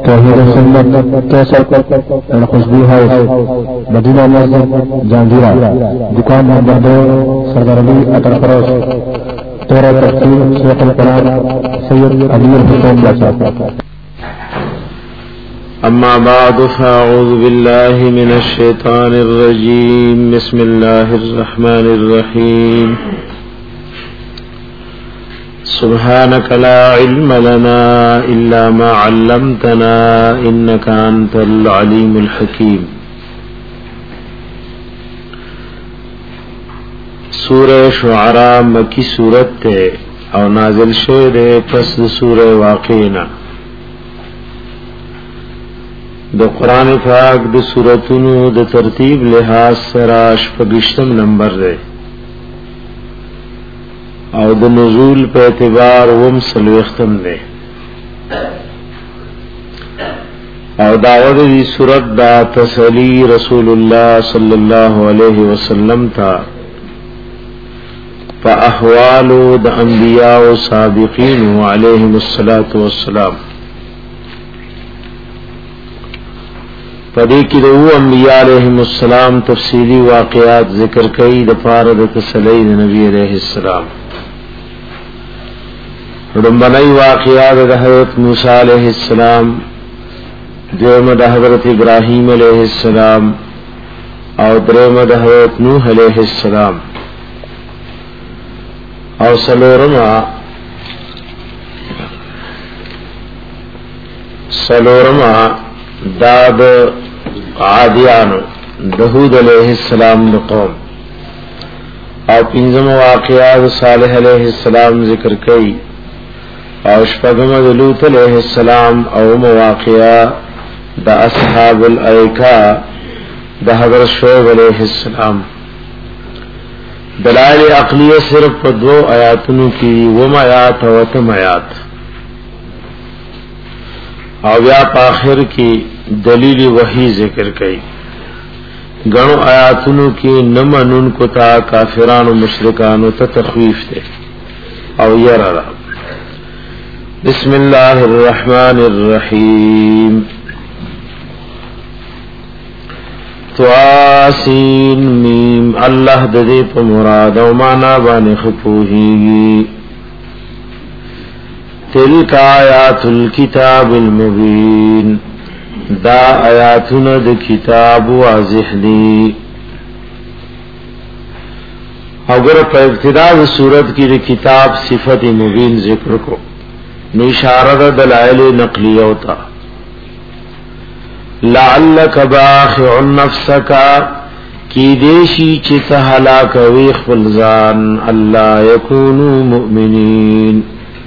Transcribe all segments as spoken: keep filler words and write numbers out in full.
توحید سنت کیسر اینڈ خوشبو ہاؤس مدینہ مسجد جہانگیرہ دکان نمبر دو سردار علی اٹر فروش تیرہ تفسیر شیخ القرآن سید علی الحسین باشا. اما بعد فاعوذ باللہ من الشیطان الرجیم بسم اللہ الرحمن الرحیم سبحانك لا علم لنا إلا ما علمتنا إنك أنت العليم الحكيم. سورہ شعراء مکی سورت تے او نازل شعر پس سورہ واقعنا دو قرآن پاک دو سورتونو دو ترتیب لحاظ سراش پگشتم نمبر دے او د نزول په اعتبار وم سلوختم ده او داود دی صورت دا تسلی رسول الله صلی الله علیه وسلم تا په احوال د انبیاء او سابقین علیهم الصلاۃ والسلام پدې کې د او انبیاء علیهم السلام تفصیلی واقعات ذکر کړي د پاره د تسلی د نبی علیه السلام. رنبنائی واقعات دا حضرت موسیٰ علیہ السلام دویم دا حضرت ابراہیم علیہ السلام او دریم دا حضرت نوح علیہ السلام او سلورما سلورما دا دا عادیانو دہود علیہ السلام دا قوم او پینزم واقعات صالح علیہ السلام ذکر کئی او شپگم لوط علیہ السلام او مواقعہ دا اصحاب الایکا دا حضرت شعیب علیہ السلام. دلائل عقلیہ صرف دو آیاتنو کی وم آیات و تم آیات او بیا پاخر کی دلیل وحی ذکر کئی گنو آیاتنو کی نمنن کو تا کافران و مشرکانو تا تخویف دے او یرارا. بسم اللہ الرحمن الرحیم تواسین میم اللہ ددے پا مراد و مانا بانی خپوہیگی تلک آیات الكتاب المبین دا آیاتنا دا کتاب واضح دی. اگر پا ابتداء سورت کی دا کتاب صفت مبین ذکر کو نشارت دلائل نقلیہ ہوتا لعلک باخع نفسک کی دیشی چتا ہلاک ویخ فلزان اللہ یکونو مؤمنین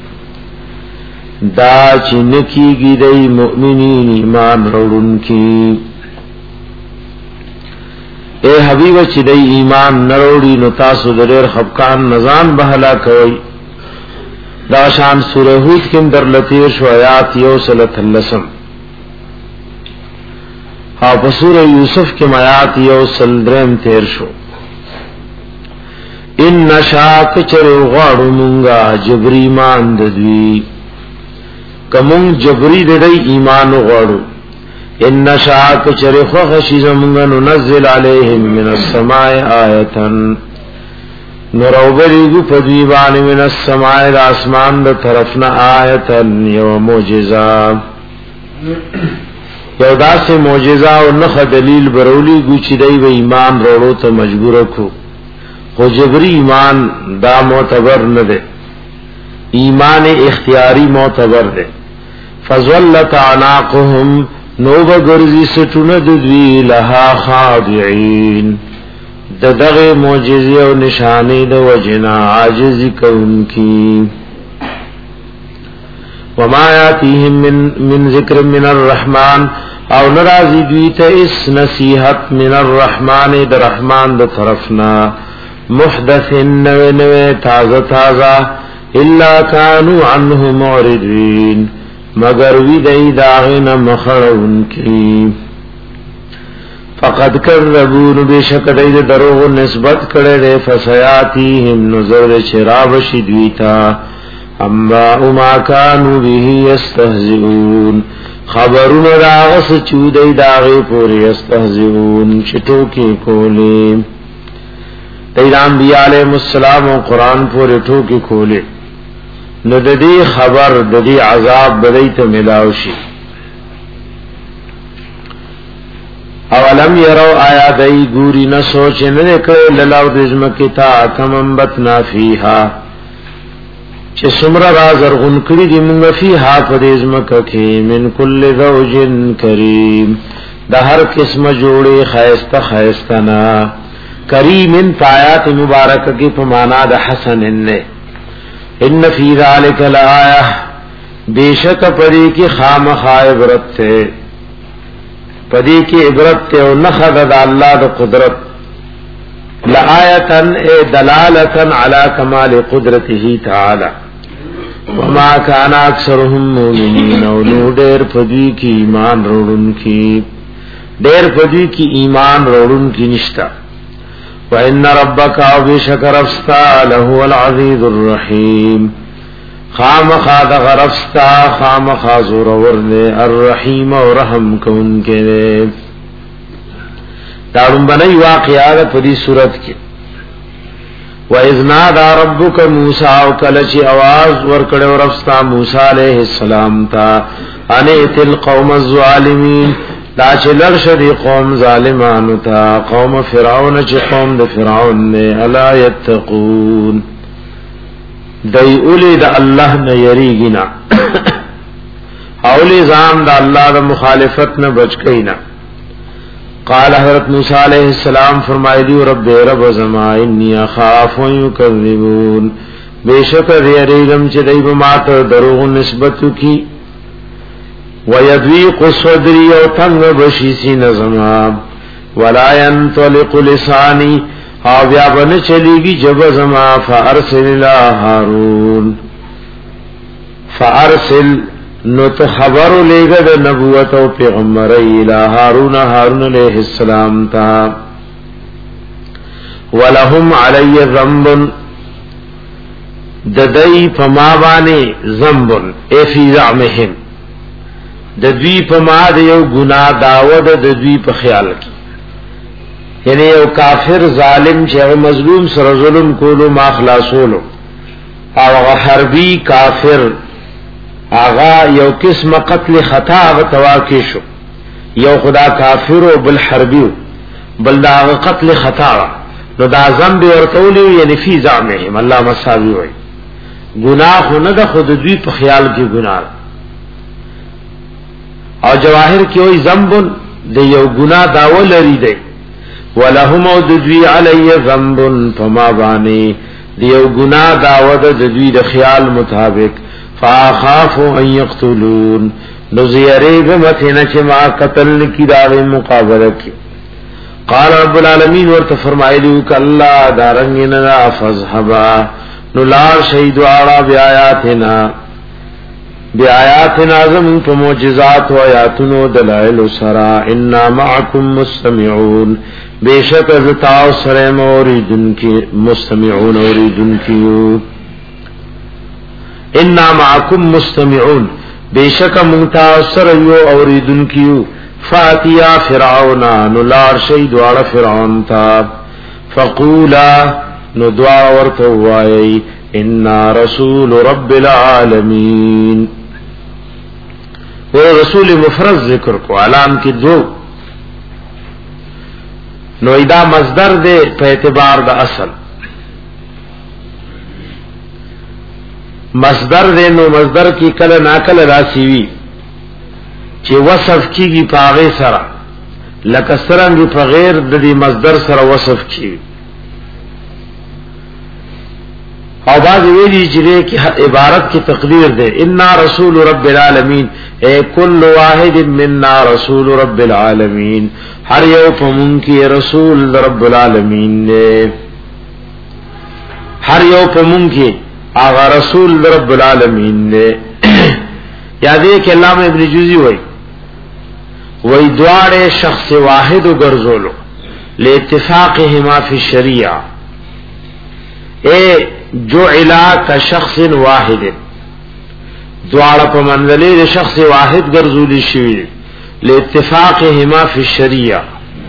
دا چنکی گی دی مؤمنین ایمان روڑن کی. اے حبیب چی دی ایمان نروڑی نتاسو دریر خبکان نزان بہلا کوئی دا شان سورہ ہود کم در لطیر شو آیات یو صلت اللسم او پا سورہ یوسف کم آیات یو سلدرم تیر شو. ان نشاک چر غاڑو منگا جبری ایمان ددوی کمونگ جبری ددی ایمان غاڑو ان نشاک چر خوخشی زمونگا ننزل علیہم من السماع آیتن نروبریگو پدویبان من السماع دا اسمان دا طرفنا آیتن یو موجزہ یو دا سے موجزہ و نخ دلیل برولی گو چی دی و ایمان روڑو تا مجبور کو خو جبری ایمان دا معتبر ندے ایمان اختیاری معتبر دے. فضولت عناقهم نوب گرزی سٹون ددوی لها خاضعین دغه معجزه او نشانه د وجنا عاجز کون کی. وما یاتیهم من من ذکر من الرحمن او نرازی دویت اس نصیحت من الرحمن در رحمان د طرفنا محدث نو نو تازه تازه الا كانوا عنه معرضين مگر وی دای داغنا مخړون کی. فقد کذبوا بشک دای دروغ نسبت کړي فسیاتیهم نظر شراب شدویتا اما ما كانوا به يستهزئون خبرون راغس چودی داغی پوری يستهزئون چٹو کی کولے تیرا انبیاء علیہ السلام و قرآن پوری ٹوکی کولے نو ددی خبر ددی عذاب بدیت ملاوشی اولم یرو آیا دای گوری نہ سوچ نہ کرے للاو دزمکتا کمم بتنا فیها چې سمرا رازر غن کړي دی موږ فیها پدزمکه کې من کل زوج کریم د هر قسمه جوړې خیسته خیستنا کریم آیات مبارکه کې په معنا د حسن نه ان فی ذلک لآیه بیشک پری کی خامخا عبرت ہے پدی کی عبرت تے او نخد دا اللہ دا قدرت لآیتن اے دلالتن علی کمال قدرته تعالی وما کان اکثرهم مومنین او نو دیر پدی کی ایمان روڑن کی دیر پدی کی ایمان روڑن کی نشتا وَإِنَّ رَبَّكَ وَبِشَكَ رَفْسْتَا لَهُوَ الْعَزِيزُ الرَّحِيمُ خام خاد غرفستا خام خازور ورنے الرحیم و رحم کون کے دارن بنائی واقعات پدی صورت کی وَإِذْ نَادَى رَبُّكَ مُوسَىٰ وَكَلَچِ آواز ورکڑے ورفستا موسیٰ علیہ السلام تا اَنِئْتِ الْقَوْمَ الظَّالِمِينَ دا چه لرشد قوم ظالمانو تا قوم فرعون چه قوم دا فرعون نے الا یتقون دی اولی دا اللہ نا یریگینا اولی زام دا اللہ دا مخالفت نا بچ گئینا قال حضرت موسیٰ علیہ السلام فرمائی دی رب رب زما انی اخاف و یکذبون بے شکر یریگم چه دی بمات دروغ نسبتو کی وَيَدْوِيقُ صَدْرِي وَتَنْغ بَشِيسِ نَزَمَا وَلَا يَنْطَلِقُ لِسَانِي او بیا بن چلیگی جب زما فَأَرْسِلْ إِلَىٰ هَارُونَ فَأَرْسِلْ نو تو خبر لے گا نبوت و پیغمبری إِلَىٰ هَارُونَ هارون علیہ السلام تا وَلَهُمْ عَلَيَّ ذَنْبٌ ددئی فمابانے ذنبٌ اے فی زعمہم د دوی په ما د یو ګناه داود د دوی په خیال کې یعنی یو کافر ظالم چې مظلوم سره ظلم کولو ما خلاصولو او حربي کافر آغا یو قسم قتل خطا او تواکی شو یو خدا کافر او بل حربي بل دا قتل خطا نو دا ذنب ورتولی یعنی فی زعمهم الله مساوی وای ګناه نه د خود دوی په خیال کې ګناه او جواهر کی وی ذنبن د یو گناہ داول لري دی ولهم ودوی علی ذنبن فما بانی د یو گناہ داود د دوی د خیال مطابق فاخاف ان یقتلون نو زیری بمتنا چې ما قتل کی داوی مقابله کی قال رب العالمین ورته فرمایلی ک الله دارنګنا فذهبا نو لا شهید علی بیااتنا بی آیات نازم په معجزات و آیاتونو دلائل سرا انا معکم مستمعون بیشک از تاو سره موریدن کی مستمعون اوریدن کیو انا معکم مستمعون بیشک منتاو سره یو اوریدن کیو فاتیا فرعون نلار شید وعلا فرعون تا فقولا ندعا ورتوائی انا رسول رب العالمین وہ رسول مفرد ذکر کو علام کی دو نویدا مصدر دے په اعتبار دا اصل مصدر دے نو مصدر کی کل ناکل راسیوی چی وصف کی گی پاغی سرا لکسرنگی پا غیر دی مصدر سرا وصف کی او باز ویلی جرے کی عبارت کی تقدیر دے انا رسول رب العالمین اے کل واحد مننا رسول رب العالمین ہر یو پمون کی رسول رب العالمین نے ہر یو پمون کی آغا رسول رب العالمین نے یادے کہ علامہ ابن جوزی ہوئی وہی دوارے شخص واحد و گرزولو لاتفاقہما فی الشریعہ اے جو علا کا شخص واحد دواړه په منزله شخص واحد ګرځولي شي لاتفاقهما فی الشریعه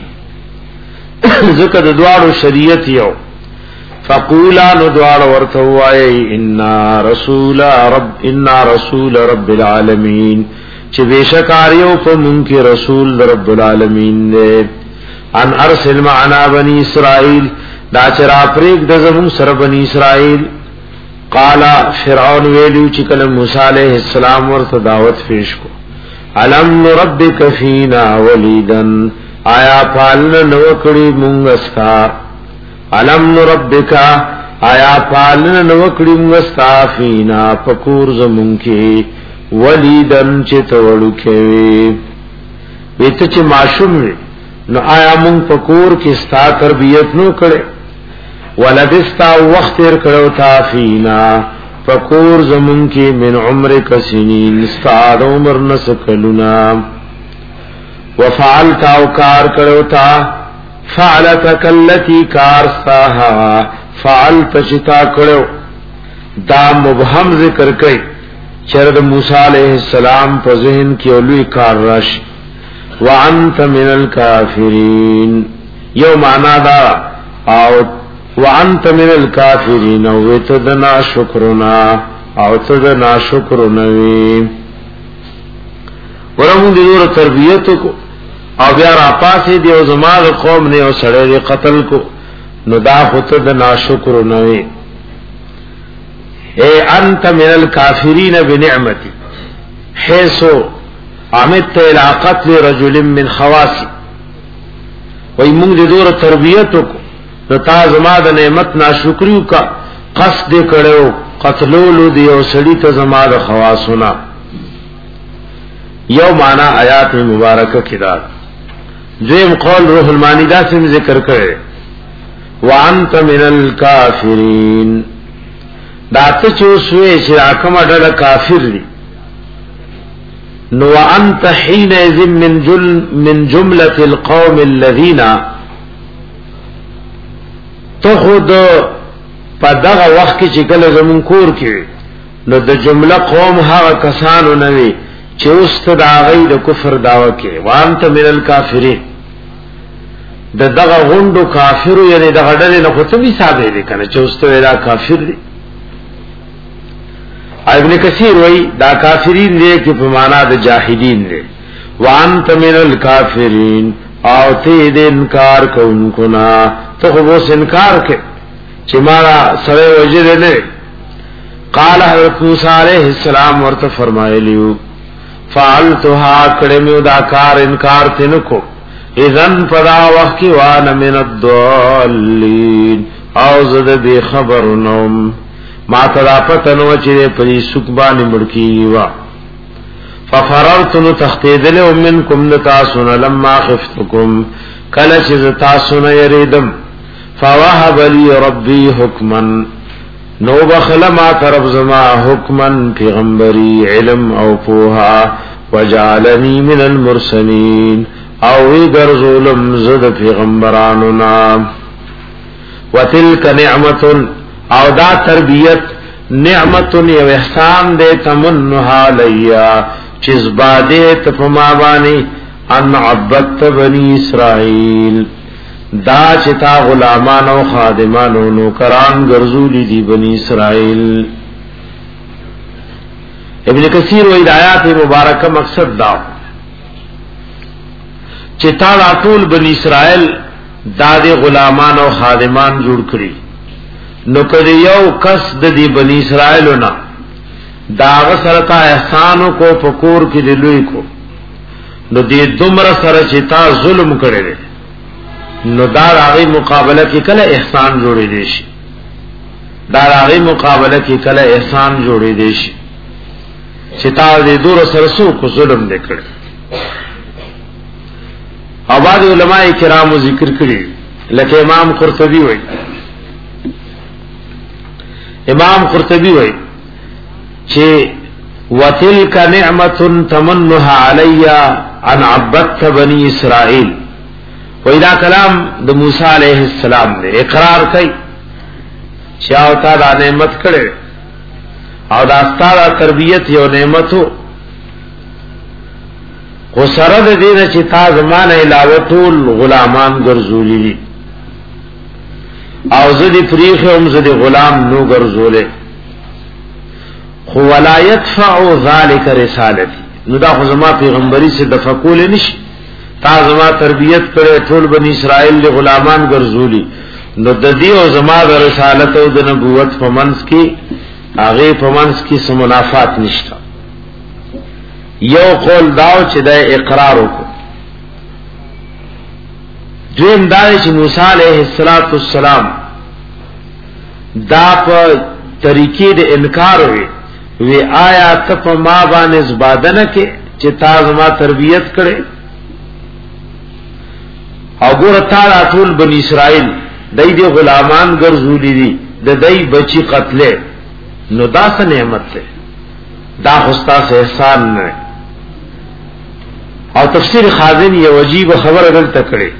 ذکر دواړو شریعت یو فقولا ندوار ورتوائی انا رسول رب انا رسول رب العالمین چه بیشکاریو پا منکی رسول رب العالمین دے ان ارسل معنا بنی اسرائیل دا چرا پریک دزمون سر بنی اسرائیل قالا فرعون ویلیو چکل موسیٰ علیہ السلام ورت دعوت پیش کو علم نربک فینا ولیدن آیا پالنا نوکڑی منگستا علم نربکا آیا پالنا نوکڑی منگستا فینا پکور زمونکی ولیدن چه توڑکوی ویتا چه معشوم وی نو آیا مونگ پکور کستا تربیت نو کرے ولدستا وقت ارکڑو تا فینا پکور زمونکی من عمر کسنین استاد عمر نسکلنا وفعلتا وکار کرو تا فعلتک اللتی کارستاها فعلت چتا کرو دا مبہم ذکر کئی چرد موسیٰ علیہ السلام پا ذہن کی علوی کار رش وعنت من الكافرین یو معنی دا او وعنت من الكافرین ویتدنا شکرنا او تدنا شکرنوی ورمون دی دور تربیتو کو او بیا را پاسی دی او زمان قوم نے او سڑے دی قتل کو ندا خطد ناشکر نوی اے انت من الكافرین بنعمتی حیثو عمدت الى قتل رجل من خواسی وی مونگ دی دور تربیتو کو نتا زمان دا نعمت ناشکریو کا قصد کرو قتلولو دی او سڑی تا زمان دا خواسونا یو معنی آیات مبارکہ کدار دویم قول روح المانی دا سے ذکر کرے وانت من الکافرین دات چوسوے شراکم اڈل کافر لی نو وانت حین ازم من, جل من جملت القوم الذین تو خود پا دغا وقت کی چکل زمون کور کی نو د جمله قوم ها کسانو نوی چوست دا غی د کفر داوا کې وانت من الکافرین د دغه غوندو کافرو یعنی د غډل نه خو څه حساب دی کنه چوست ویلا کافر دی ابن کثیر وای دا کافرین دی چې په معنا د جاهدین دی وانت من الکافرین او ته دې انکار کوونکو نه ته خو وس انکار کې چې مارا سره وجه نه قال حضرت موسی علیہ السلام ورته فرمایلیو فعلتها کڑمیو دا کار انکار تنکو اذن پدا وقت کی وانا من الدوالین او زد بی خبرنم ما تدا پتنو چرے پری سکبانی مڑکی وا ففررتنو تختیدلو منکم نتاسون لما خفتکم کلچ زتاسون یریدم فوہب لی ربی حکمن نو بخل ما طرف زما حکمن پیغمبری علم او پوها وجعلنی من المرسلین او ایگر ظلم زد پیغمبراننا وتلک نعمت او دا تربیت نعمت یو احسان دے تمنها لیا چیز بادیت پمابانی ان عبدت بنی اسرائیل دا چتا غلامان او خادمان او نوکران ګرځولي دي بني اسرائيل ابن کثیر و ہدایات مبارکہ مقصد دا چتا ټول بني اسرائيل دا دي غلامان او خادمان جوړ کړی نو کړي یو کس د دې بني اسرائيلونو دا سره کا احسان کو فکور کې دلوي کو نو دې دومره سره چتا ظلم کړي نو دار آغی مقابلہ کی کله احسان جوڑی دیشی دار آغی مقابلہ کی کله احسان جوڑی دیشی چتا دی دور سرسو کو ظلم دکڑ آباد علماء کرام ذکر کری لکہ امام قرطبی ہوئی امام قرطبی ہوئی چھے وَتِلْكَ نِعْمَةٌ تَمَنُّهَا عَلَيَّ عَنْ عَبَّدْتَ بَنِي إِسْرَائِيل ویدا کلام د موسی علیہ السلام نے اقرار کئی چاو تا دا نعمت کړي او دا ستاره تربیت یو نعمتو خو سره د دې چې تا زمانه علاوه ټول غلامان ګرځولي دي او زدي فریخ هم زدي غلام نو ګرځولې خو ولا يدفع ذلك رسالتي نو دا خو زما پیغمبري سے دفقول نشي تا زما تربیت کړې ټول بنی اسرائیل له غلامان ګرځولي نو د دې او زما د رسالت او د نبوت په منځ کې هغه په منځ کې سم منافات نشته یو قول داو چې د اقرار وکړو دویم دا چې موسی علیه السلام دا په طریقې د انکار وی وی آیا ته په ما باندې زبادنه کې چې تا زما تربیت کړې او ګور تا ټول بنی اسرائیل دای دی غلامان ګرځولې دي د دای بچی قتلې نو دا څه نعمت ده دا خوستا سے احسان نه او تفسیر خازن یہ عجیب خبر دلته کړي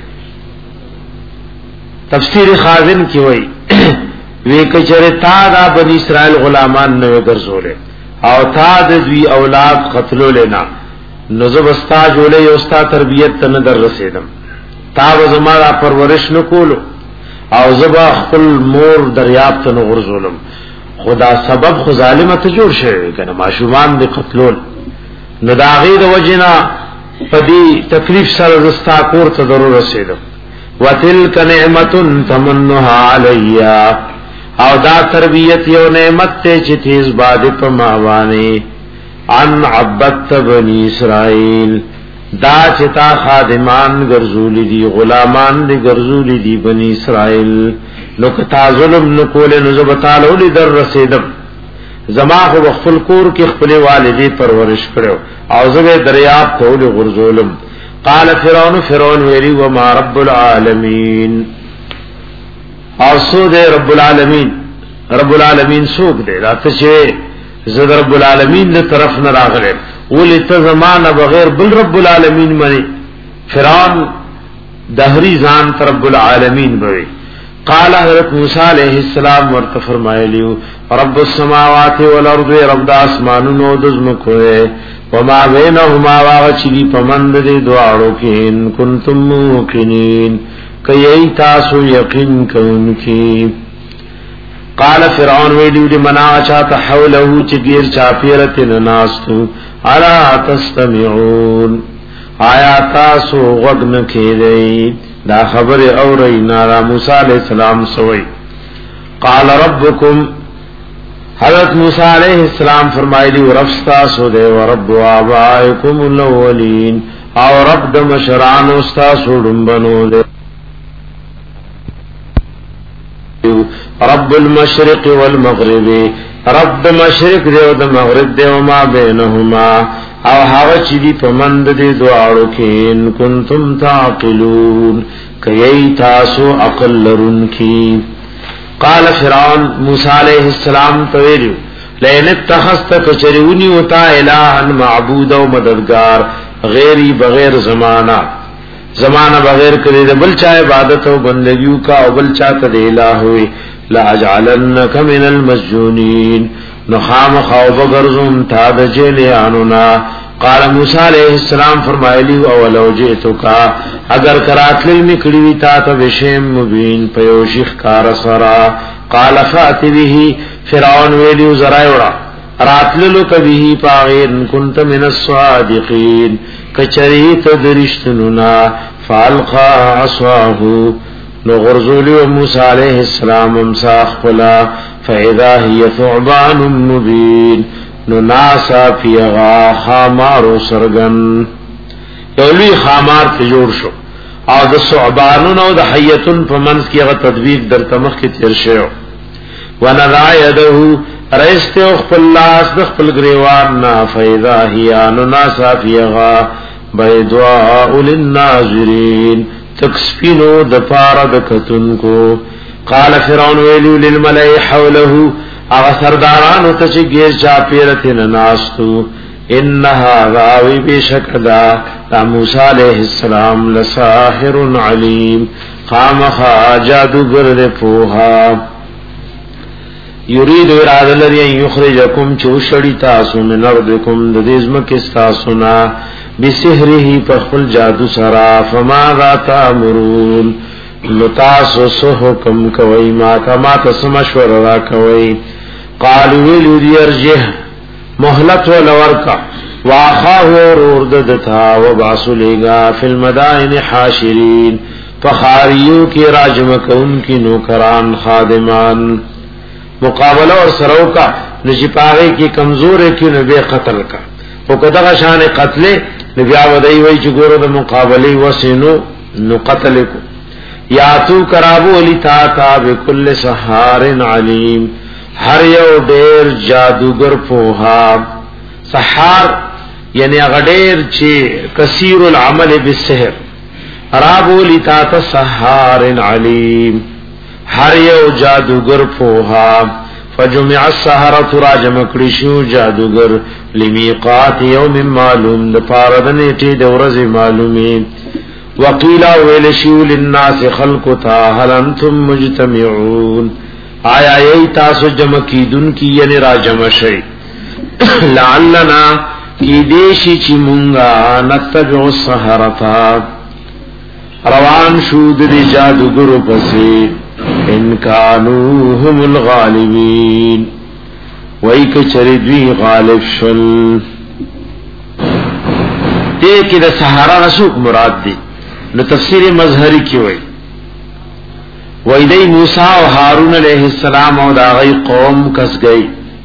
تفسیر خازن کی وای وی کچره تا دا بنی اسرائیل غلامان نه ګرځولې او تا د دوی اولاد قتلول نه نو زبستا جوړې او ستا تربیت ته نه در رسیدم تا زمارا پرورش نکولو او زبا خپل مور دریاب ته نه ورزولم خدا سبب خو ظالمت جوړ شوی کنه معشومان دې قتلول نو دا غیر وجنا پدی تکلیف سره رستا کور ته ضرور رسیدم وتلک نعمت تمنها علیا او دا تربیت یو نعمت ته چې تیز باد په ماوانه ان عبدت بنی اسرائیل دا چې تا خادمان ګرځولې دي غلامان دي ګرځولې دي بنی اسرائیل نو کتا ظلم نکول نو زبتالو لی در رسیدم زما خو خپل کور کې خپل والدی پرورش کړو او زه دریاب ته ول غرزولم قال فرعون فرعون ویری و ما رب العالمین او سو دے رب العالمین رب العالمین سوک دے راته چې زه رب العالمین له طرف نه راغله ولې ته زمانہ بغیر بل رب العالمین منی فرعون دهری ځان رب العالمین بوي قال حضرت موسی علیہ السلام ورته فرمایلیو رب السماوات والارض رب د اسمانونو د زمکو وما بینهما واغچی پمند دې دواړو کې ان کنتم موقنین کای تاسو یقین کوونکی قال فرعون ویلو دې منا چا ته حوله چې غیر چاپیرته ناستو الا تستمعون آیا تاسو غوږ نه کېږئ دا خبر اورینا را موسی علیہ السلام سوئی قال ربکم حضرت موسی علیہ السلام فرمایلی رب تاسو دے و رب آبائکم الاولین او رب د مشران تاسو دنبنو دے رب المشرق والمغرب رب د مشرق دے او د مغرب دے و ما بینهما او هغه چې دی پمند دي دواړو کې ان کنتم تعقلون کای تاسو عقل لرونکي قال فرعون موسی علیہ السلام تویلو لئن اتخذت کچریونی وتا الہا معبود او مددگار غیری بغیر زمانہ زمانہ بغیر کړي د بل چا عبادت او بندګیو کا او بل چا ته الہ ہوئی لا اجعلنک من المسجونین نخام خواب گرزم تا د جیلیانونا قال موسی علیہ السلام فرمایلی او لو جئتکا اگر کراتلی نکړی تا ته بشیم مبین پیوشیخ کار سرا قال فات به فرعون ویلیو زرایورا راتللو کبه پاغین کنت من الصادقین کچریت درشتنونا فالقا عصاه نو غرزولی و موسی علیہ السلام امساخ فلا فاذا هي ثعبان مبین نو ناسا فیغا خامارو سرگن یولوی خامار تی جوڑ شو او دا ثعبانون او دا حیتون پا منز کی اغا تدویق در تمخ کی تیر شو ونضع یدهو رئیستے اخپل لاس دخپل گریواننا فاذا هي نو ناسا فیغا بیدواء للناظرین تکسپینو دپارا دکتن کو قال فرعون ویلو للملئی حوله اغا سردارانو تچی گیر چاپیرتن ناستو انہا غاوی بیشکدا تا موسیٰ علیہ السلام لساحر علیم خامخا جادو گرد پوها یرید اراده لري یخرجکم چوشړی تاسو من ارضکم د دې زمکه تاسو نه بسحره په خپل جادو سره فما ذا تامرون لتاسو سو حکم کوي ما کما تاسو مشوره را کوي قالوا ليرجه مهلت ولورکا واخاه ورددتا وباسلغا فی المدائن حاشرین فخاریو کی راجم کون کی نوکران خادمان مقابلہ اور سرو کا نشپاغی کی کمزور ہے کی نبی قتل کا او کدغه شان قتل نبی ودی وی چګورو د مقابله وسینو نو قتل کو یا تو کرابو علی تا تا بكل سحار علیم هر یو ډیر جادوگر پوها سحار یعنی غډیر چې کثیر العمل بالسحر رابو علی تا تا سحار علیم هر یو جادوگر پوها فجمع السحرة راجم کړشو جادوگر لمیقات یوم معلوم د پاردنه ټی د ورځې معلومه وقیلا ویلشیو للناس خلقتا هل انتم مجتمعون آیا ای تاسو جمع کیدن کی یعنی راجم شی لعلنا کی دیشی چی مونگا نتبع السحرة روان شود دی جادوگرو پسی ان کانو هم الغالبین ویک چردوی غالب شل دیکی دا سحرہ نسوک مراد دی نو تفسیر مظہری کی وی ویدی موسیٰ و حارون علیہ السلام او دا غی قوم کس گئی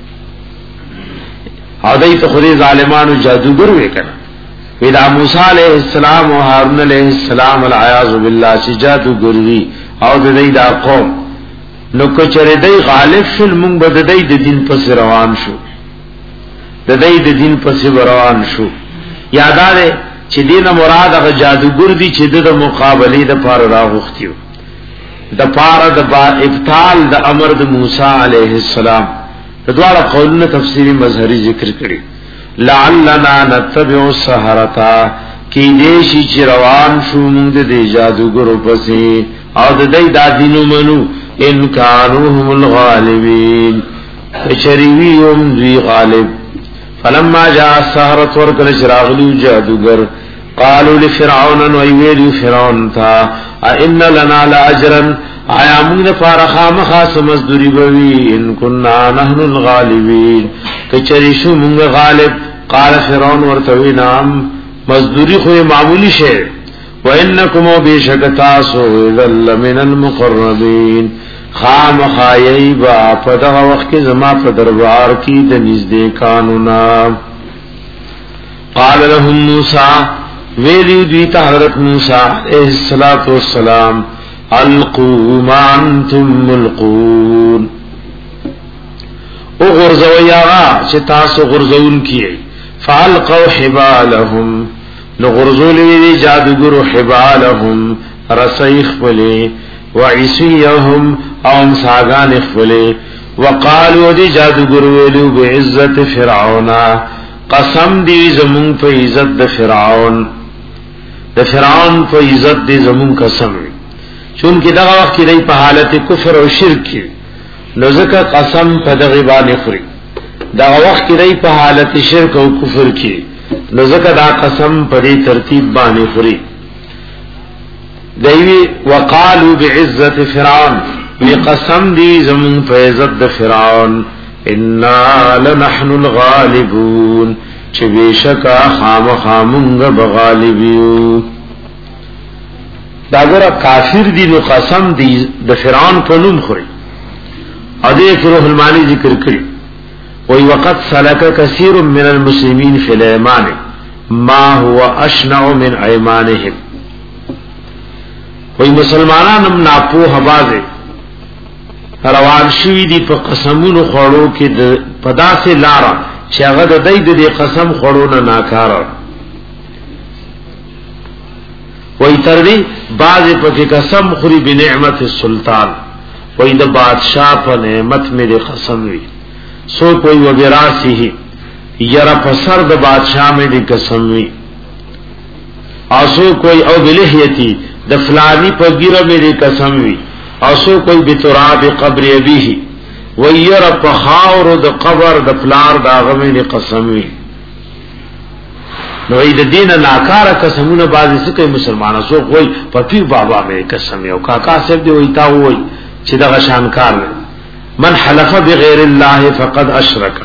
او دی تو خودی ظالمان و جادوگر وی کنا ویدہ موسیٰ علیہ السلام و حارون علیہ السلام العیاذ باللہ چی جادوگر وی او د دې دا قوم نو کچره دی غالب شل مونږ به د دې د دین پس روان شو د دې د دین پس روان شو یاداره چې دینه مراد هغه جادوګر دی چې د مقابله د پار راغختیو د پار د با ابطال د امر د موسی علیه السلام د دواړه قولونو تفسیری مظهری ذکر کړي لعلنا نتبع السحرة کی دیشی چې روان شو مونږ د جادوګرو پسې او د دې د دینو منو ان کانوا هم الغالبین چریویم ذی غالب فلما جاء السحرة ورکل شراغلی جادوگر قالوا لفرعون ویویل فرعون تا ان لنا لاجرا آیا موږ فارخا مخاص مزدوری بوی ان كنا نحن الغالبین کچری شو موږ غالب قال فرعون ورتوی نام مزدوری خو معمولی شی وَإِنَّكُمْ بِشَكَتَاسُ ذَلَّ مِنَ الْمُقَرَّبِينَ خام خایبا پدغه وخت کې زما په دربار کې د نږدې قانونا قال لهم موسی ویلی دوی ته حضرت موسی علیہ الصلوۃ والسلام القوا ما انتم ملقون او غرزویا چې تاسو غرزون کیږي فالقوا حبالهم نو غرزول وی جادوګرو حبالهم رسیخ بلی وعصیهم او ساگان خبلی وقالو دی جادوګرو ویلو بعزت فرعون قسم دی زمون په عزت د فرعون د فرعون په عزت دی زمون قسم چون کې دغه وخت کې دی په حالت کفر او شرک نو ځکه قسم په دغه باندې خوري دغه وخت کې دی په حالت شرک او کفر کې نزکه دا قسم په دې ترتیب باندې خوري دیوی وقالو بعزت فرعون بقسم دی زمون په عزت د فرعون انا لنحن الغالبون چې بشکا خامخامنګ بغالبیو دا ګره کافر دی نو قسم دی د فرعون په نوم خوري ا دې روح المانی ذکر کړی وی وقت سلک کثیر من المسلمین فی الایمان ما هو اشنع من ایمانهم وی مسلمانانم ناپو حبازه روان شوی دی په قسمونو خوړو کې د پداسه لارا چې هغه د دې د قسم خوړو نه ناکاره وی تر دې بعض په قسم خوري بنعمت السلطان وی د بادشاہ په نعمت مې قسم وی سو کوئی وبراسی ہی یرا پسر د بادشاہ میں دی قسم وی آسو کوئی او بلحیتی د فلانی پر گیرہ میں دی قسم وی آسو کوئی بتراب قبر ابی ہی وير په خاور د قبر د پلار دا غمه قسمی نو د دین ناکاره قسمونه بعضی څه کوي مسلمانانو سو کوئی په پیر بابا مې قسم یو کاکا صاحب دی وای تا وای چې دا شانکار من حلف بغیر الله فقد اشرک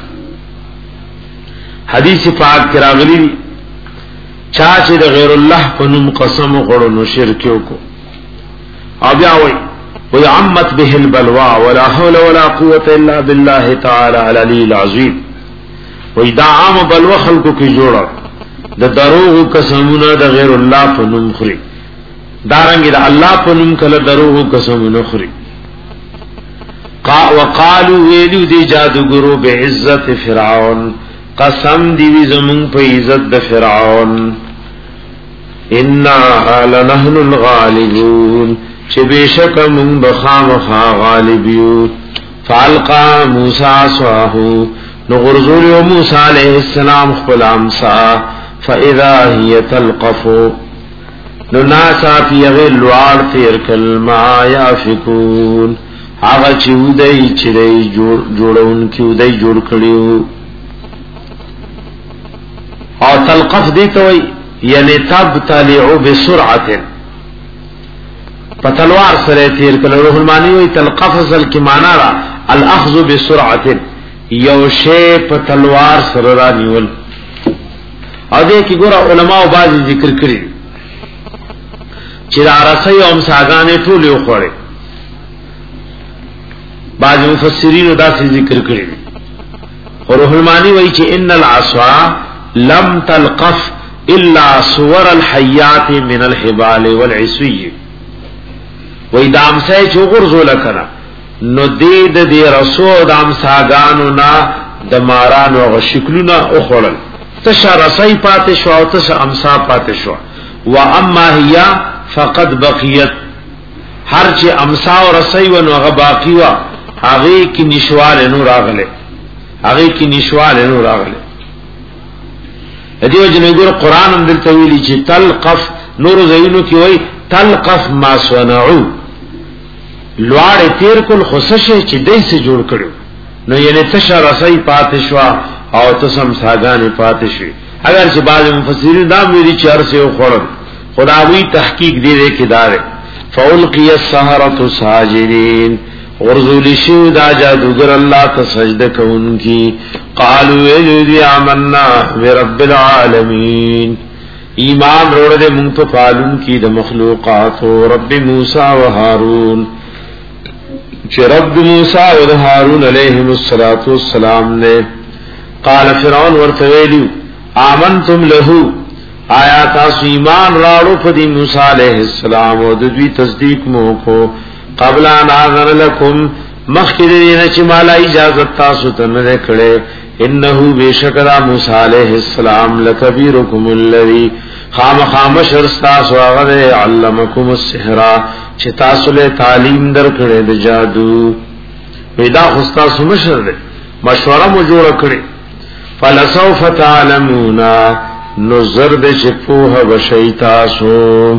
حدیث پاک کې راغلی چا چې د غیر الله په نوم قسم وکړو نو شرک وکړو او بیا وای وی عمت به البلوا ولا حول ولا قوه الا بالله تعالی العلی العظیم وی دا عام بلوا خلقو کې جوړه د دروغ قسمونه د غیر الله په نوم خوري دارنګ د الله په نوم کله دروغ قسمونه خوري قا وقالو ویلو دی جادوګرو به عزت فرعون قسم دی زمون په عزت د فرعون ان لنحن الغالبون چې بشک مون بخامخا غالبیو فالقا موسی عصاه نو غرزول موسی علیہ السلام خپل امسا فاذا هي تلقف نو ناسا فی غیر لوار تیر کلمہ یافکون هغه چې ودی چې جوړون کې ودی جوړ کړیو او تلقف دی ته وی یعنی تبتلع بسرعه پتلوار سره تیر کړه روح المانی وی تلقف اصل کی معنا را الاخذ بسرعه یو شی پتلوار سره را نیول او دې کې ګور علماء بعضی ذکر کړی چې راسي او مساګانې ټول یو خوړې بعض مفسرین دا څه ذکر کړی او روح المانی وایي چې ان العصا لم تلقف الا صور الحيات من الحبال والعصي وای دام سه چوغرزو لکنا نو دې د دې رسول دام ساګانو نا د مارانو غ شکلونه او خړل تشرسای پاتې شو او تش امسا پاتې شو و اما هي فقد بقيت هر چې امسا او رسای و نو غ باقی وا هغه کی نشوال نو راغله هغه کی نشوال نو راغله دیو جن ګور قران هم دلته ویلي چې تلقف نور زینو کی وای تلقف ما صنعوا لوړ تیر کول خصشه چې دای سه جوړ کړو نو یعنی تشر رسای پاتې شو او تسم ساګانې پاتې شي اگر چې بعض مفسرین دا ویلي چې ارسه خورن خداوی تحقیق دی دې کې دار فولقی السحرة ساجدین ورزول شو دا جادوگر اللہ تا سجدہ کونکی قالوا ایلو آمنا برب العالمین ایمان روڑ دے منتو پالن کی دا مخلوقات رب موسیٰ و حارون چه رب موسیٰ و حارون علیہم السلام نے قال فرعون ورتویلو آمنتم لہو آیا تاسو ایمان راڑو پدی موسیٰ علیہ السلام و دوی تصدیق موکو قبل ان اذن لكم مخکرین چې مالا اجازت تاسو ته نه کړي انه بشکرا موسی علیہ السلام لکبیرکم الذی خام خام شرستا سواغه علمکم السحر چې تاسو له تعلیم درکړي د جادو پیدا خوستا سمشر ده مشوره مو جوړ کړي فلسوف تعلمون نظر د چپوه بشی تاسو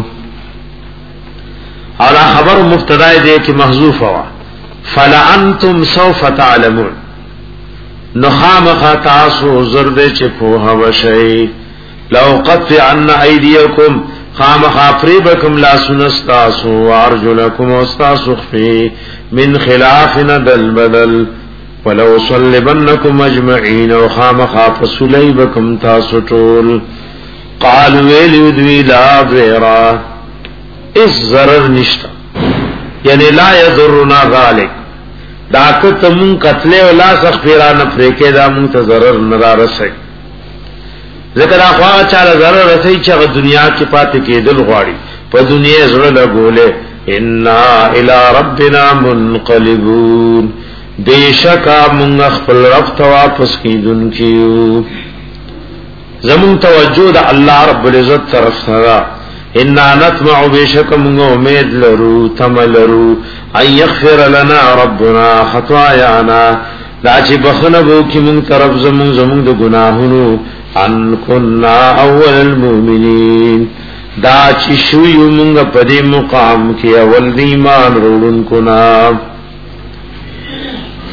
اور خبر مبتدا دے کہ محذوف ہوا فلانتم سوف تعلمون نخام خطاسو زرد چپوها وشئی لو قطعن ایدیکم خام خافریبکم لا سنستاسو وارجلکم استاسو خفی من خلافنا دل بدل ولو صلبنکم اجمعین وخام خاف سلیبکم تاسو طول قالوا ویلیو دوی لا بیرا اس ضرر نشتا یعنی لا یضرنا ذالک دا کت من قتل ولا سخفران فریکه دا من ته ضرر نرا رسي ذکر اخوا چاله ضرر رسي چې دنیا کې پاتې کېدل غواړي په دنیا زړه لګولې ان الى ربنا منقلبون بیشکا من خپل رب ته واپس کیدونکو زمون توجه د الله رب العزت طرف سره ان نطمع بشک من امید لرو تملرو ان یغفر لنا ربنا خطايانا لا چې بخنبو کی من طرف زمون زمون د گناهونو ان كنا اول المؤمنین دا چې شو یو موږ په دې مقام کې اول د ایمان وروړونکو نا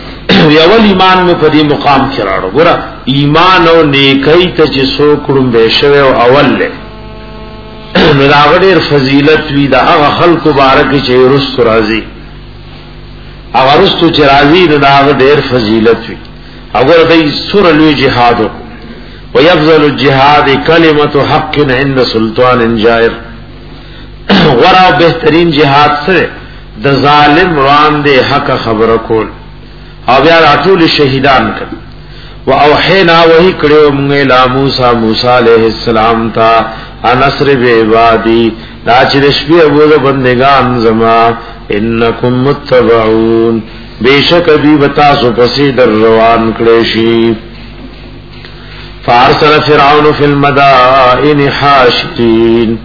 یول ایمان میں پدی مقام کې راړو ګور ایمان او نیکی ته چې څوکړم به شوه او اول له نو دا غډیر فضیلت وی دا هغه خلق مبارک چې رست راضی هغه رست چې راضی دا غډیر فضیلت وی اگر دای سور لوی جهاد ويفضل الجهاد کلمت حق عند سلطان جائر غرا بهترین جهاد سره د ظالم وړاندې حق خبره کول او بیا راټول شهیدان کړ او اوحینا وحی کړو موږ لا موسی موسی علیہ السلام تا انصر به عبادی دا چې شپې ابو بندگان زما انکم متبعون بیشک دی بتا سو پسې در روان کړي شي فارسل فرعون فی المدائن حاشرین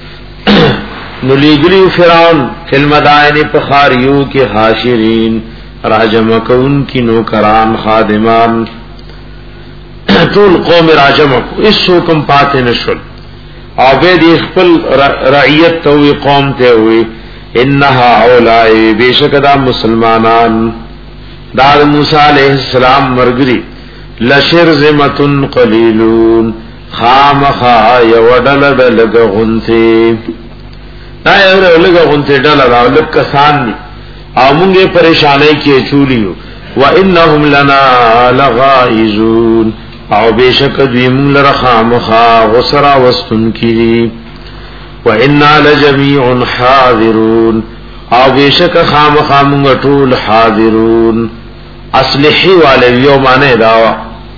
نلیگلی فرعون فی المدائن پخاریو کی حاشرین راجم کون کی نوکران خادمان طول قوم راجم کو اس حکم پاتے نشل عبید اخپل رعیت توی قوم تے ہوئی انہا اولائی بیشک دا مسلمانان داد موسیٰ علیہ السلام مرگری لشرزمتن قلیلون خامخا یوڈل دلگ غنتے نا یوڈل غنتے ڈل دا لگ کسان دی او منگے پریشانے کیے چولیو وَإِنَّهُمْ لَنَا لَغَائِزُونَ او بیشک دوی منگ لرخامخا غسرا وستن کی وَإِنَّا لَجَمِيعٌ حَاذِرُونَ او بیشک خامخا منگ طول حاضرون اصلحی والے یو مانے داوا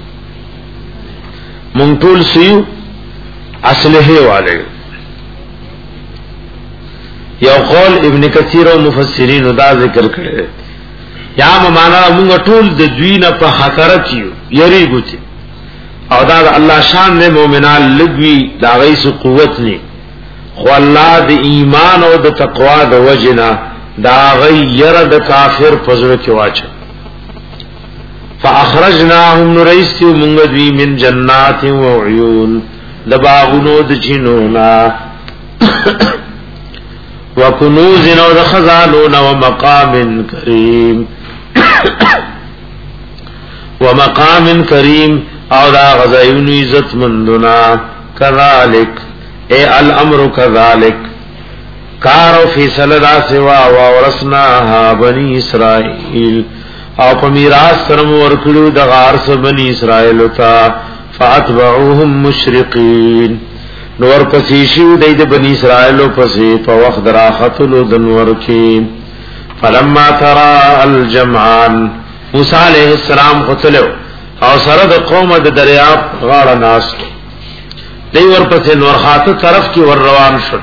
منگ طول سیو اصلحی والے یو قول ابن کثیر و مفسرین دا ذکر کرے یا مانا منگ طول د دوینا پا خطرت یو یری گوتی او دا دا اللہ شان دے مومنان لگوی دا غیس قوت نی خو اللہ دا ایمان او دا تقوی دا وجنا دا غی یر دا کافر پزر کی واچا فاخرجناهم نریستی منگدوی من جنات و عیون دا باغنو دا جنونا و کنوزن و دا خزانون و مقام کریم و مقام کریم او دا غزایون عزت مندنا کذالک اے الامر کذالک کارو فی سلدا سوا وورثناها بنی اسرائیل او په میراث سره ورکړو د غارس بنی اسرائیل تا فاتبعوهم مشرقین نور پسې شو د بنی اسرائیل پسې په وخت راختلو د نور کې فلما ترى الجمعان موسی علیہ السلام قتلو او سره د قوم د دریاب غاړه ناس دی ورپسې نور خاطه طرف کې ور روان شو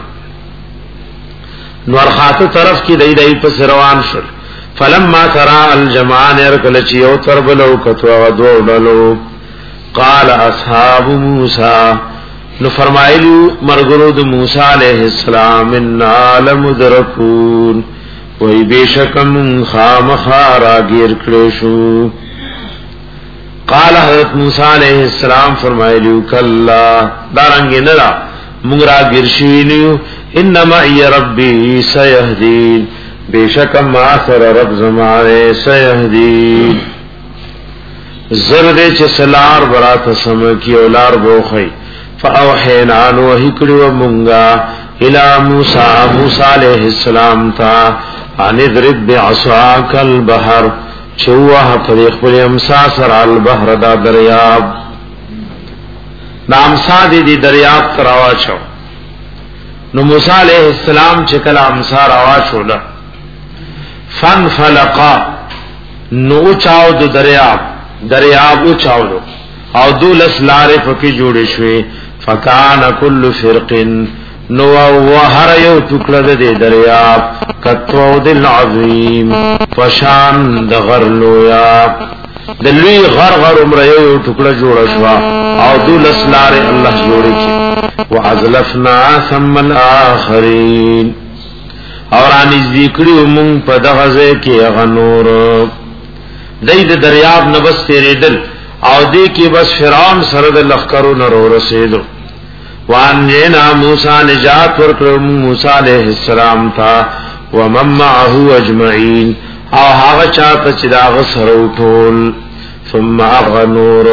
نور خاطه طرف کې دی دی پس روان شو فلما ترى الجمعان ارکل چیو تربلو کتوا دوڑلو قال اصحاب موسی نو فرمایلو مرګرو د موسی علیہ السلام انا لمدرکون وای بیشکم خامخا راگیر کړو شو قال حضرت موسی علیہ السلام فرمایلو کلا دارنګ نه را موږ راگیر شینو انما ای ربی سیهدین بیشکم ما سر رب زمانے سیهدین زرد چه سلار برات سمکی اولار بوخی فاوحینا نوحی کڑو منگا الى موسیٰ موسیٰ علیہ السلام تا ان ادرب بعصاک البحر چوہ پریخ پری امسا سر البحر دا دریاب دا امسا دی دی دریاب تراوا چو نو موسیٰ علیہ السلام چکل امسا روا چولا فن فلقا نو چاو دو دریاب دریاب او چاو دو او دو لسلار پکی جوڑے شوی فکان کل فرقن نو وحر یو ٹکڑا دے دریاب کتو دل عظیم فشان دغر لویا دلوی غر غر عمر یو ٹکڑا جوڑا شوا او دو لسلار اللہ جوڑے کی وعزلفنا ثم الاخرین اور آنیز دیکڑی امونگ پا دغزے کی اغنور دی د دریاب نبس تیرے دل او دی کی بس فرعون سرد لخکرو نرو رسیدو وانجینا موسیٰ نجات ورکرو موسیٰ علیہ السلام تا ومن معہو اجمعین او هغه چاته چې دا غسر ټول ثم اغنور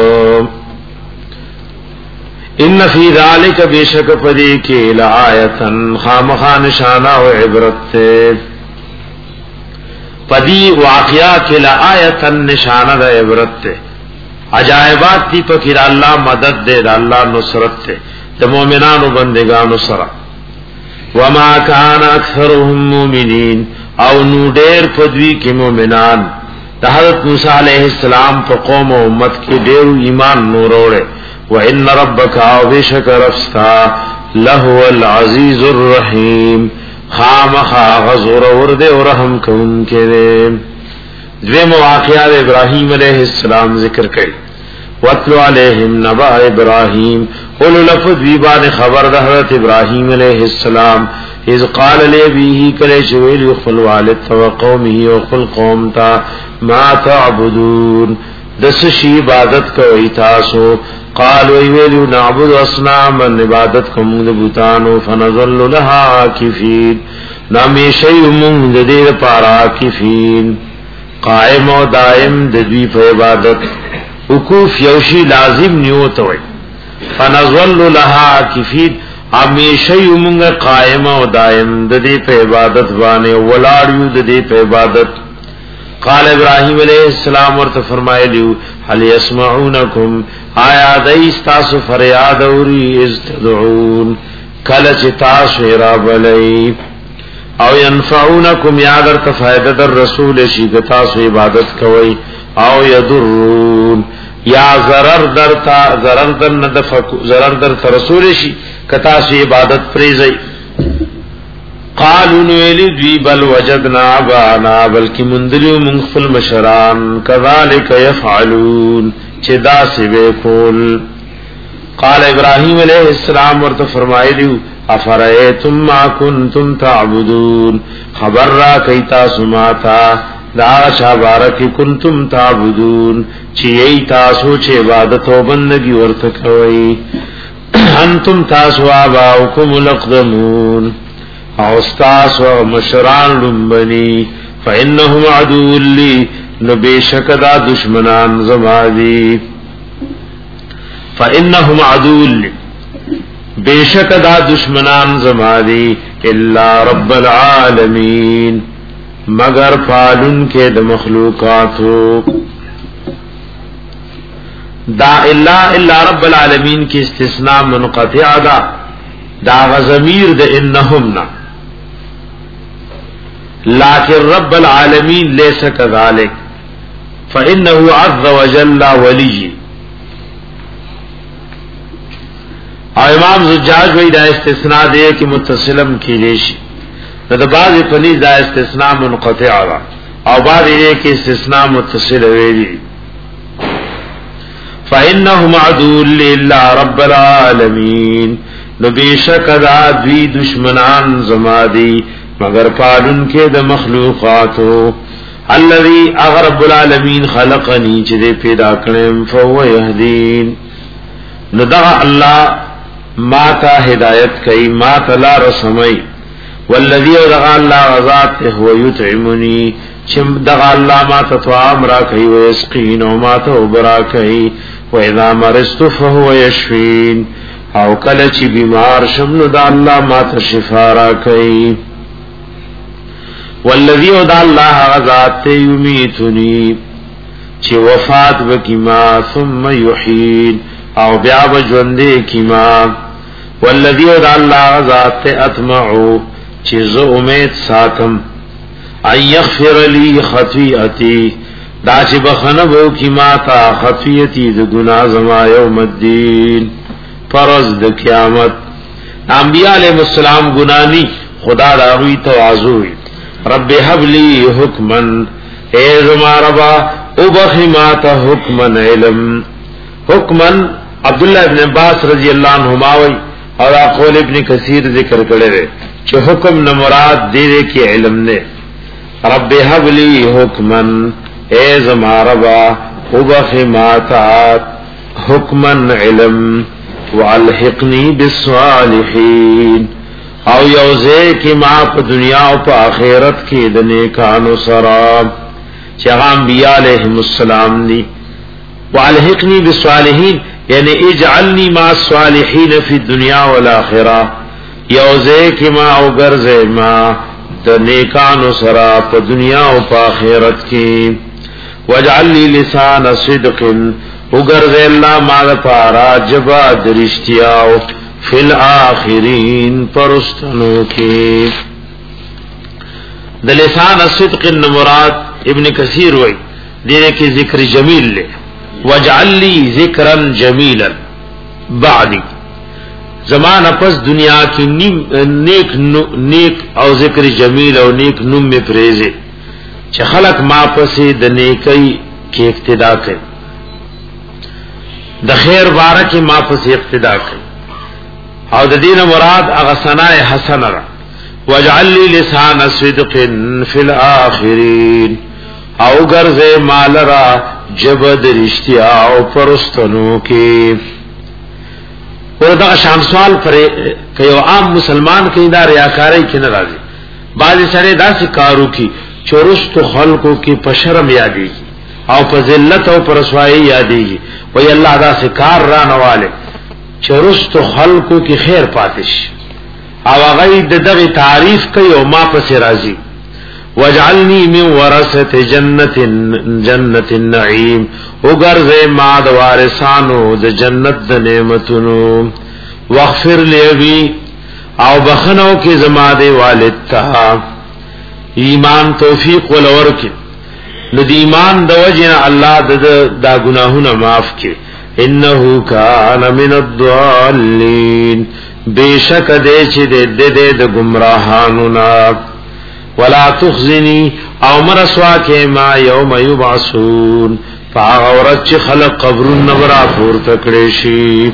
ان فی ذلک بیشک پدی کې لآیتن خامخا نشانہ و عبرت پدی واقعہ کې لآیتن نشانہ و عبرت عجائبات دی پکې الله مدد دے الله نصرت دے د مؤمنانو بندگانو سره وما كان اکثرهم مؤمنین او نو ډېر پدوی کې مؤمنان د حضرت موسی علیہ السلام په قوم او امت کې ډېر ایمان نور وروړي وان ربک او بشک رفستا له العزیز الرحیم خامخا غزور ورده او رحم کون کې دوی مواقعات ابراہیم علیہ السلام ذکر کړي وَاتْلُ عَلَيْهِمْ نَبَأَ إِبْرَاهِيمَ اولو لفظ ویبان خبر ده حضرت ابراہیم علیہ السلام اذ قال لأبيه کله شویل خپل والد و قومه او خپل قوم تا ما تعبدون دس شی عبادت کوي تاسو قالوا ویلو نعبد اصناما عبادت کوم د بوتانو فنظل لها عاکفین نامی شی من د دې لپاره عاکفین قائم او دائم د دوی په عبادت وقوف یوشی لازم نیوت وي فنظل لها عاکفین همیشه یمنګ قائم او دائم د دې په عبادت باندې ولاړیو د دې په عبادت قال ابراهيم عليه السلام ورته فرمایلیو هل يسمعونكم آیا دای تاسو فریاد اوري استدعون کله چې تاسو را بلای او ينفعونكم یا در ته فائدہ در رسول شي که تاسو عبادت کوي او يضرون یا ضرر در تا ضرر در ندفع ضرر در رسول شي کتا سی عبادت پریزئی قالوا نویلی دوی بل وجدنا بانا بلکی مندلیو منخفل مشران کذالک یفعلون چه دا سی بیکول قال ابراہیم علیہ السلام ورطا فرمائلیو افرائیتم ما کنتم تعبدون خبر را کیتا سماتا دا شابارکی کنتم تعبدون چی ای تاسو چه عبادت و بندگی ورتکوئی انتم تاسو آباؤکم الاقدمون اوستاس و مشران لنبنی فإنهم عدو لی نبیشک دا دشمنان زمادی فإنهم عدو لی بیشک دا دشمنان زمادی الا رب العالمین مگر پالن کے د مخلوقاتو دا الا الا رب العالمین کی استثناء منقطع دا دا غزمیر د انهم نا لیکن رب العالمین لیس کذالک فانه عز وجل ولی امام زجاج وی دا استثناء دے کہ متصلم کی لیشی دا بعض پنیز دا استثناء منقطع دا او بعض یہ کہ استثناء متصل ویلی فإنهم عدو لله رب العالمین نبیشک دا دوی دشمنان زمادی مگر پالن کے دا مخلوقاتو الذي اغرب العالمین خلقنی چدے پیدا کرم فهو یهدین ندغ اللہ ما تا ہدایت کئی ما تا لا رسمئی والذی ادغ اللہ غزات هو یطعمنی چم دغ اللہ ما تا طعام را کئی ویسقین و ما تا عبرا کئی وَإِذَا مَرِضْتُ فَهُوَ يَشْفِينِ او کله چې بیمار شم نو دا الله ما ته شفا را کوي والذي ود الله غذات یمیتنی چې وفات وکما ثم یحیین او بیا بجوندې کما والذي ود الله غذات اطمع چې زه امید ساتم ان یغفر لی خطیئتی دا چې بخنه وو کی ما تا خطیتی د ګناه زما یوم الدین فرض د قیامت انبیاء علیہ السلام گنانی خدا راوی تواضع رب هب لی حکما اے زما ربا او بخی ما تا حکما علم حکما عبداللہ ابن عباس رضی اللہ عنہما وی اور قول ابن کثیر ذکر کرے چې حکم نہ مراد دے کے علم نے رب هب لی حکما اے زماربا وبخماتات حکمن علم والحقنی بالصالحین او یوزے کی ما پا دنیا و پا آخرت کی دنے کانو سرام چې انبیاء علیهم السلام دي. والحقنی بالصالحین یعنی اجعلنی مع الصالحین فی الدنیا والآخرہ، یوزے کی ما او گرزے ما د نیکانو سرا په دنیا او په آخرت کې. واجعل لي لسان صدق وګرځه الله ما لپاره جبا درشتیاو فی الاخرین پرستنو کې. د لسان صدق مراد ابن کثیر وای دې کې ذکر جمیل له واجعل لي ذکرا جمیلا بعدی زمان پس دنیا کی نیک نیک او ذکر جمیل او نیک نوم میں پریزے چه خلق ما پسی د نیکی کی اقتدا کئی د خیر بارا کی ما پسی اقتدا کئی او د دین مراد اغسناء حسن را واجعل لی لسان صدق فی الاخرین او گرز مال را جبد رشتیا او پرستنو کی. وردا شان سوال پر کيو عام مسلمان کې دا ریاکاری کې ناراضي بعض سره دا سکارو کی چورست خلقو کې پشرم یادي او په ذلت او پر رسوایی یادي وي الله دا سکار را نواله چورست خلقو کې خیر پاتش او هغه دغه تعریف کوي او ما پس راضي. واجعلني من ورثه جنت جنت النعيم وغرزه ما د وارثانو د جنت د نعمتونو. واغفر لي او بخنو کې زما د والد ته ایمان توفیق ولور کې نو د ایمان د وجه الله د دا گناهونه معاف کې. انه کان من الضالین بیشک دې چې د د گمراهانو نا. ولا تخزنی او مرسوا کے ما یوم یبعثون فاغورت چی خلق قبرون نبرا پور تکڑیشی.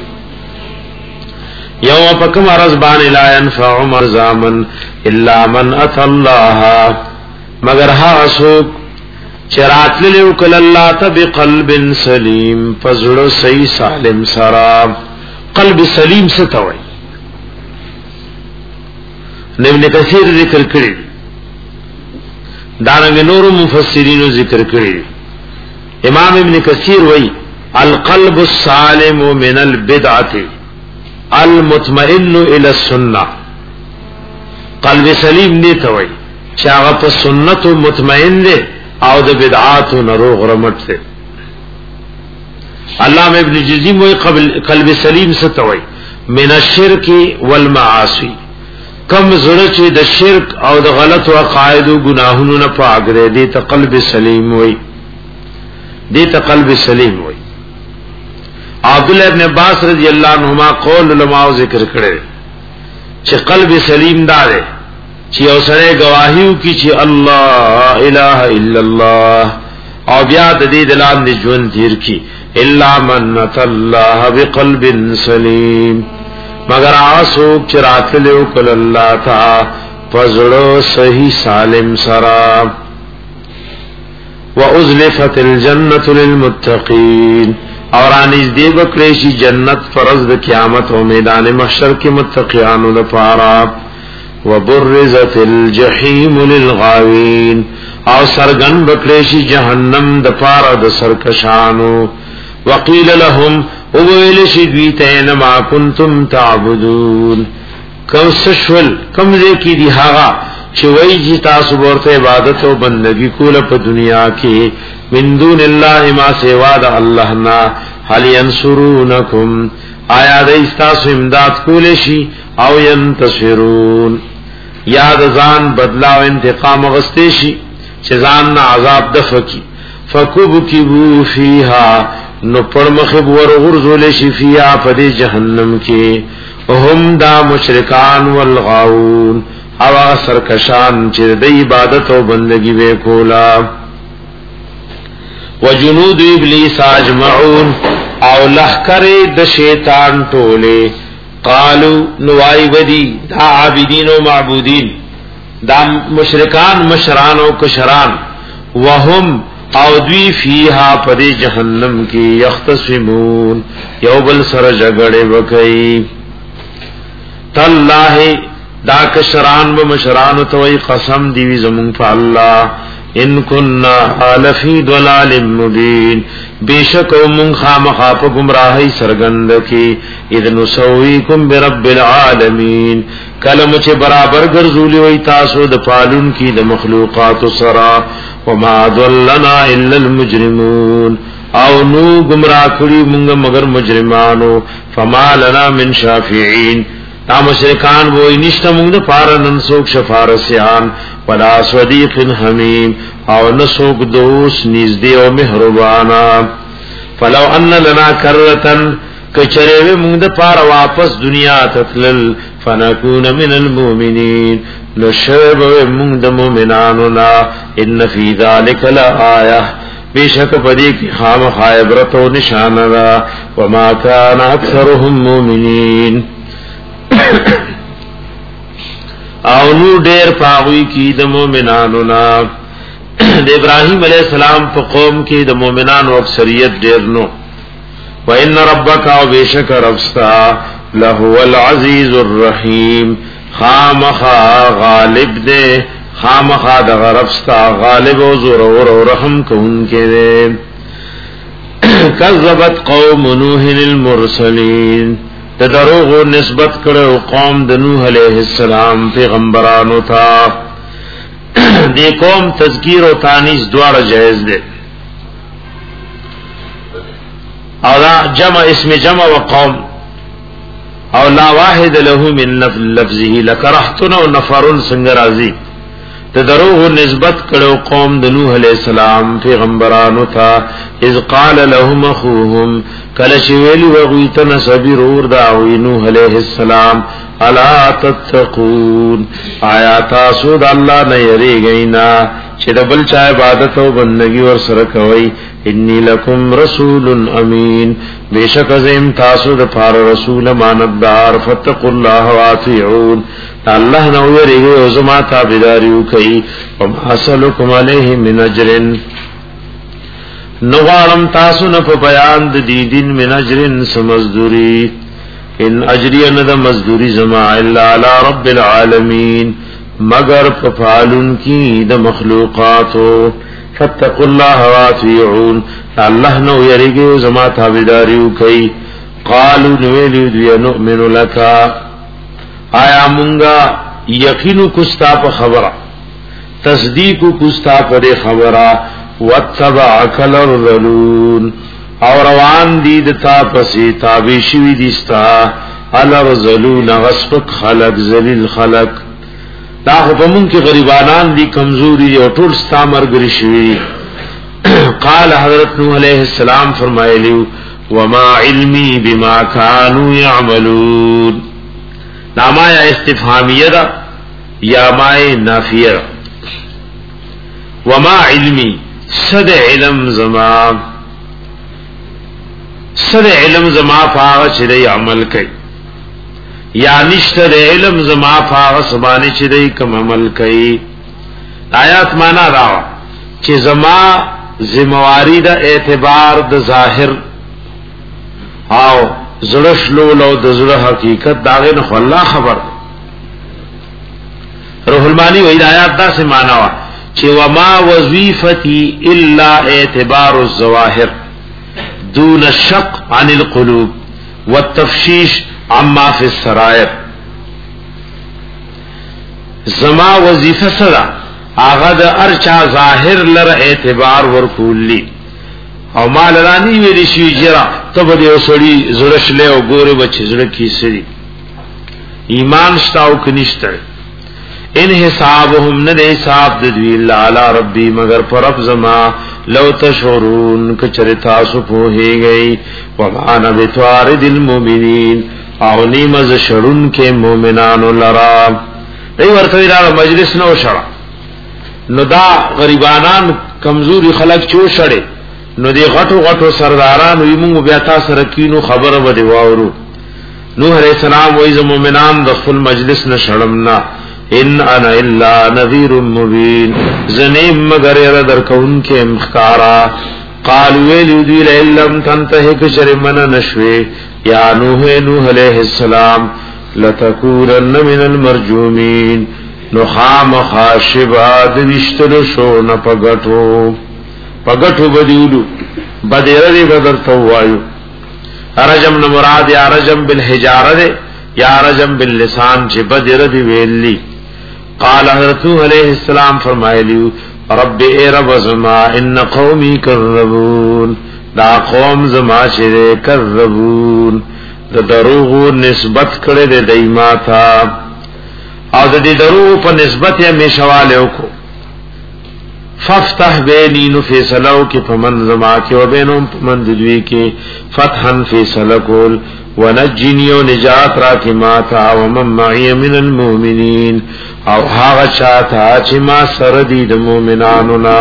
یوم پکم رزبان لا ینفع مرزامن الا من ات اللہ مگر ہا اسوک چرات لیو کل اللہ تب قلب سلیم فزڑ سی سالم سرا. قلب سلیم ستوئی ابن کثیر ذکر کری دارنگ نور مفسرین ذکر کری. امام ابن کثیر وی القلب السالم من البدعت المطمئن الى السنہ. قلب سلیم دیتا وی چاگا پا سنت مطمئن دے او دا بدعات نروغ رمت دے. علامہ ابن جزیم وی قلب سلیم ستوی من الشرک والمعاصی کم زړه چې د شرک او د غلط عقاید او ګناهونو نه پاک دی دې ته قلب سلیم وای دې ته قلب سلیم وای. عبد الله ابن عباس رضی الله عنهما قول علماء ذکر کړي چې قلب سلیم دا دی چې یو سره گواهیو کی چې الله اله الا الله او بیا د دې دلان دي ژوند تیر کی الا من الله بقلب سلیم مگر آسوک چرات لیو کل اللہ تا فزڑو صحیح سالم سرا. وَأُزْلِفَتِ الْجَنَّةُ لِلْمُتَّقِينَ اور آنیز دی بکریشی جنت فرض د قیامت و میدان محشر کی متقیانو دپارا. وَبُرِّزَتِ الْجَحِيمُ لِلْغَاوِينَ او سرگن بکریشی جہنم دپارا د سرکشانو. وَقِيلَ لَهُمْ اوویل شدویت اینما کنتم تعبدون کم سشول کم دے کی دی حاغا چوئی جی تاسو بورت عبادت و بندگی کول پا دنیا کی من دون اللہ ما سوا دا اللہ نا حل ینصرونکم آیا دا استاسو امداد کولشی او ینتصرون یاد زان بدلا و انتقام غستیشی چزان نا عذاب دفکی فکوب کبو فیہا نو پرمخب ورغرزول شفیع پدی جہنم کی هم دا مشرکان والغاون او سرکشان چر دی عبادت و بندگی بے کولا. وجنود ابلیس اجمعون او لخکر د شیطان ٹولے قالو نوائی ودی دا عابدین و معبودین دا مشرکان مشران و کشران وهم او دوی فیہا پدی جہنم کی یختصمون یو بل سر جگڑے وکئی. تاللہ دا کشران و مشران توئی قسم دیوی زمون فا اللہ ان كنا لفی ضلال مبین بیشک من خامخا په گمراهی سرګند کی اذ نسویکم برب العالمین کلم چې برابر ګرځولې وي تاسو د پالون کی د مخلوقات سرا وما ضلنا الا المجرمون او نو گمراه کړي موږ مگر مجرمانو فما لنا من شافعین تا مشرکان وای نشته موږ د پاره نن څوک شفارسیان ولا صدیق حمیم او نسوک دوست نږدې او مهربانا فلو ان لنا کرتن کچره موږ د پاره واپس دنیا تتلل فنكون من المؤمنین نشب موږ د مؤمنانو نا ان فی ذلک لآیه بیشک پدې کې خامخا عبرت او نشانه را وما كان اکثرهم مؤمنین او نو ډېر پاوی کی د مؤمنانو نا د ابراهیم علیہ السلام په قوم کې د مؤمنانو اکثریت ډېر نو وان ربک او بیشک ربستا لهو العزیز الرحیم خامخا غالب دے خامخا د غربستا غالب او زور او رحم کوونکې دے کذبت قوم نوح المرسلین د دروغ نسبت کړو قوم د نوح علیہ السلام پیغمبرانو ته دی قوم تذکیر او تانیث دواړه جائز دي او لا جمع اسم جمع وقوم او لا واحد له من لفظه لکرهتنا ونفر څنګه راځي د دروغ نسبت کړو قوم د نوح علیہ السلام پیغمبرانو ته اذ قال لهم اخوهم کله چې ویلی وغویته نسبی رور دا وی نوح علیہ السلام الا تتقون آیا تاسو د الله نه یریږئ نه چې د بل چا عبادت او بندگی ور سره کوي انی لکم رسول امین بیشک زم تاسو د پار رسول امانتدار فتقوا الله واطیعون الله نو یریږئ او زما تابعداریو کوي او حاصلکم علیه من اجر نغارم تاسو نه په بیان د دې دین من اجر سمزدوری ان اجری ان د مزدوری زما الا علی رب العالمین مگر په فعلن کی د مخلوقاتو فتقوا الله واطیعون الله نو یریږي زما تابعداریو کوي قالوا نویل دی نؤمن لك آیا مونږه یقین کوستا په خبره تصدیق کوستا په خبره واتبعك الرذلون او روان دي د تا پسې تابع شوی ديستا الرذلون غصبک خلق ذلیل خلق دا په مونږ کې غریبانان دي کمزوري او ټول ستامرګري شوی قال حضرت نوح علیہ السلام فرمایلی وما علمی بما كانوا يعملون نامه استفهامیه دا یا ما نافیه وما علمی صد علم زما صد علم زما فاغ چې دی عمل کوي یا نشته علم زما فاغ سبانه چې دی کوم عمل کوي آیات معنا را چې زما ذمہواری دا اعتبار د ظاهر او زړشلو لو د زړه حقیقت داغه نه الله خبر روح المانی و ہدایات دا سے معنا وا چې وما وظیفتی الا اعتبار الظواهر دون الشق عن القلوب والتفشيش عما في السرائر زما وظیفه سره هغه د ارچا ظاهر لر اعتبار ورکولی او مال رانی ویلی شي جرا تب دې وسړي زړشله او ګوره بچ زړه کی سری ایمان شتاو کنيشته ان حسابهم نه حساب د دوی لالا ربي مگر پر رب زما لو تشعرون کچرتا سو په هيږي وما بتوارد المؤمنين او نیمز شرون کې مؤمنانو لرا دی ورته را مجلس نو شړه نو دا غریبانان کمزوري خلک چو شړه نو دی غټو غټو سرداران وي موږ بیا تاسو سره کینو خبره و دی واورو نوح علیہ السلام وایي ز مؤمنان د خپل مجلس نشړمنا ان انا الا نذير مبين زنیم مگر ير درکون کې مخکارا قالوا ویلذی لم تنتهي کشر من نشوي یا نوح نوح علیہ السلام لتكونن من المرجومين نو خام خاشبا دوشتلو شو نا پگٹو پگٹو بدیولو بدیر دی بدر توایو رجم نو مراد یا رجم بالحجارہ دے یا رجم باللسان چی بدیر دی ویلی قال حضرت علیہ السلام فرمائے لیو رب اے رب زما ان قومی کربون دا قوم زما چی دے کربون دا دروغو نسبت کرے دے دیما تھا او دا دی دروغو پا نسبت یا میشوالے کو ففتح بینی نو فیصلو کی پمن زما کی و بینم پمن دلوی کی فتحن فیصلکول ونجنی و نجات را کی ماتا ومن معی من المؤمنین او حاغ چاہتا چی ما سردی دا مومنانونا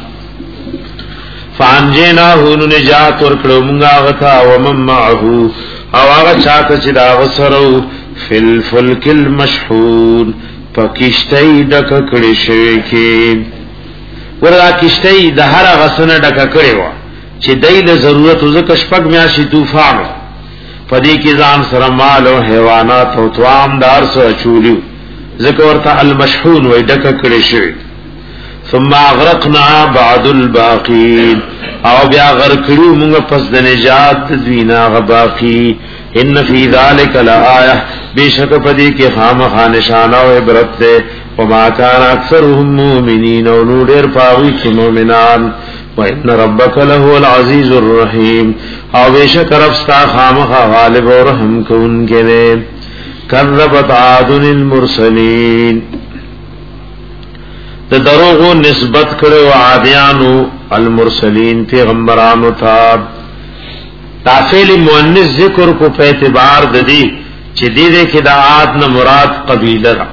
فانجیناہو نو نجات ورکڑو منگا غتا ومن معہو او آغا چاہتا چی دا غسرو فی الفلک المشحون پا کشتی ڈکا کڑی شوی کی وردا کشتی دا ہر غسن ڈکا کڑی وا چی دی دا ضرورت وزک شپک میاشی توفانو پدی کی زان سر مال و حیوانات و توام دار سر چولیو ذکرتا المشحون وی ڈکا کڑی شوی ثم اغرقنا بعد الباقین او بیا غرقلو منگا پس د نجات دوینا غباقی ان فی ذالک لآیہ بے شک پدی کے خام خانشانہ و عبرت دے وما کان اکثرهم مومنین و نودر پاوی کی مومنان وَإِنَّ رَبَّكَ لَهُوَ الْعَزِيزُ الرَّحِيمُ او بیشک رفستا خامخا غالب و رحم کن کے دے کذبت عاد المرسلین دا دروغو نسبت کرے و عادیانو المرسلین پیغمبرانو تھا تافیل مؤنث ذکر کو پہ اعتبار ددی چی دی دے کہ دا عاد نا مراد قبیلہ دا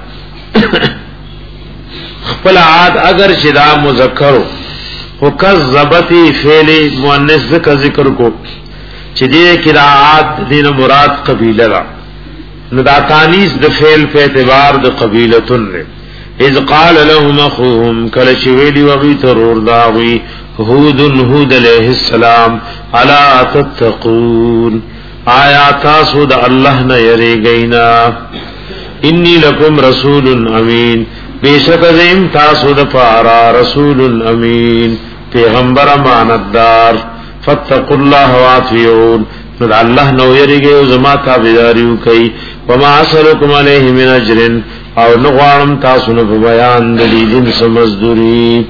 خپل عاد اگر چی دا مذکرو و کذبتی فعل مؤنث ذکر ذکر کو چی دی دے کہ دا عاد دین مراد قبیلہ دا دا تانیس دا فعل پہ اعتبار دا قبیلتن دے اذ قال لهم اخوهم کلچ ویلی وغی ترور داوی هود هود علیہ السلام الا تتقون آیا تاسو دا اللہ نہ یری گئینا انی لکم رسول امین بیشک زیم تاسو دا پارا رسول امین پیغمبر امانتدار فاتقوا اللہ واطیعون دا اللہ نہ یری گئے زما تابعداریو کئی وما اسلکم علیہ من اجر او نغوارم تاسو نو بیان دلی جنس مزدوری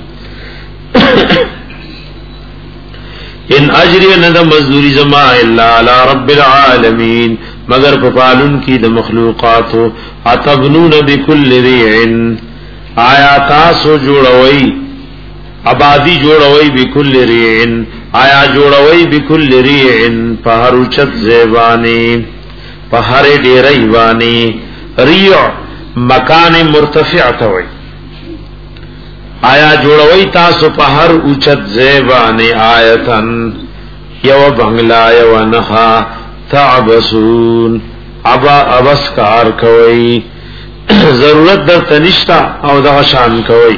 ان اجری ند مزدوری زما الا علی رب العالمین مگر پپالن کی د مخلوقاتو اتبنون بكل ریع آیا تاسو جوړوي آبادی جوړوي بكل ریع آیا جوړوي بكل ریع پهروچت زیبانی پهره ډیرای وانی ریع مکان مرتفع توي آیا جوړوي تاسو په هر اوچت زیبانه آیتن یو بنگلا یو نخا تعبسون ابا ابسکار کوي ضرورت در تنشتا او د شان کوي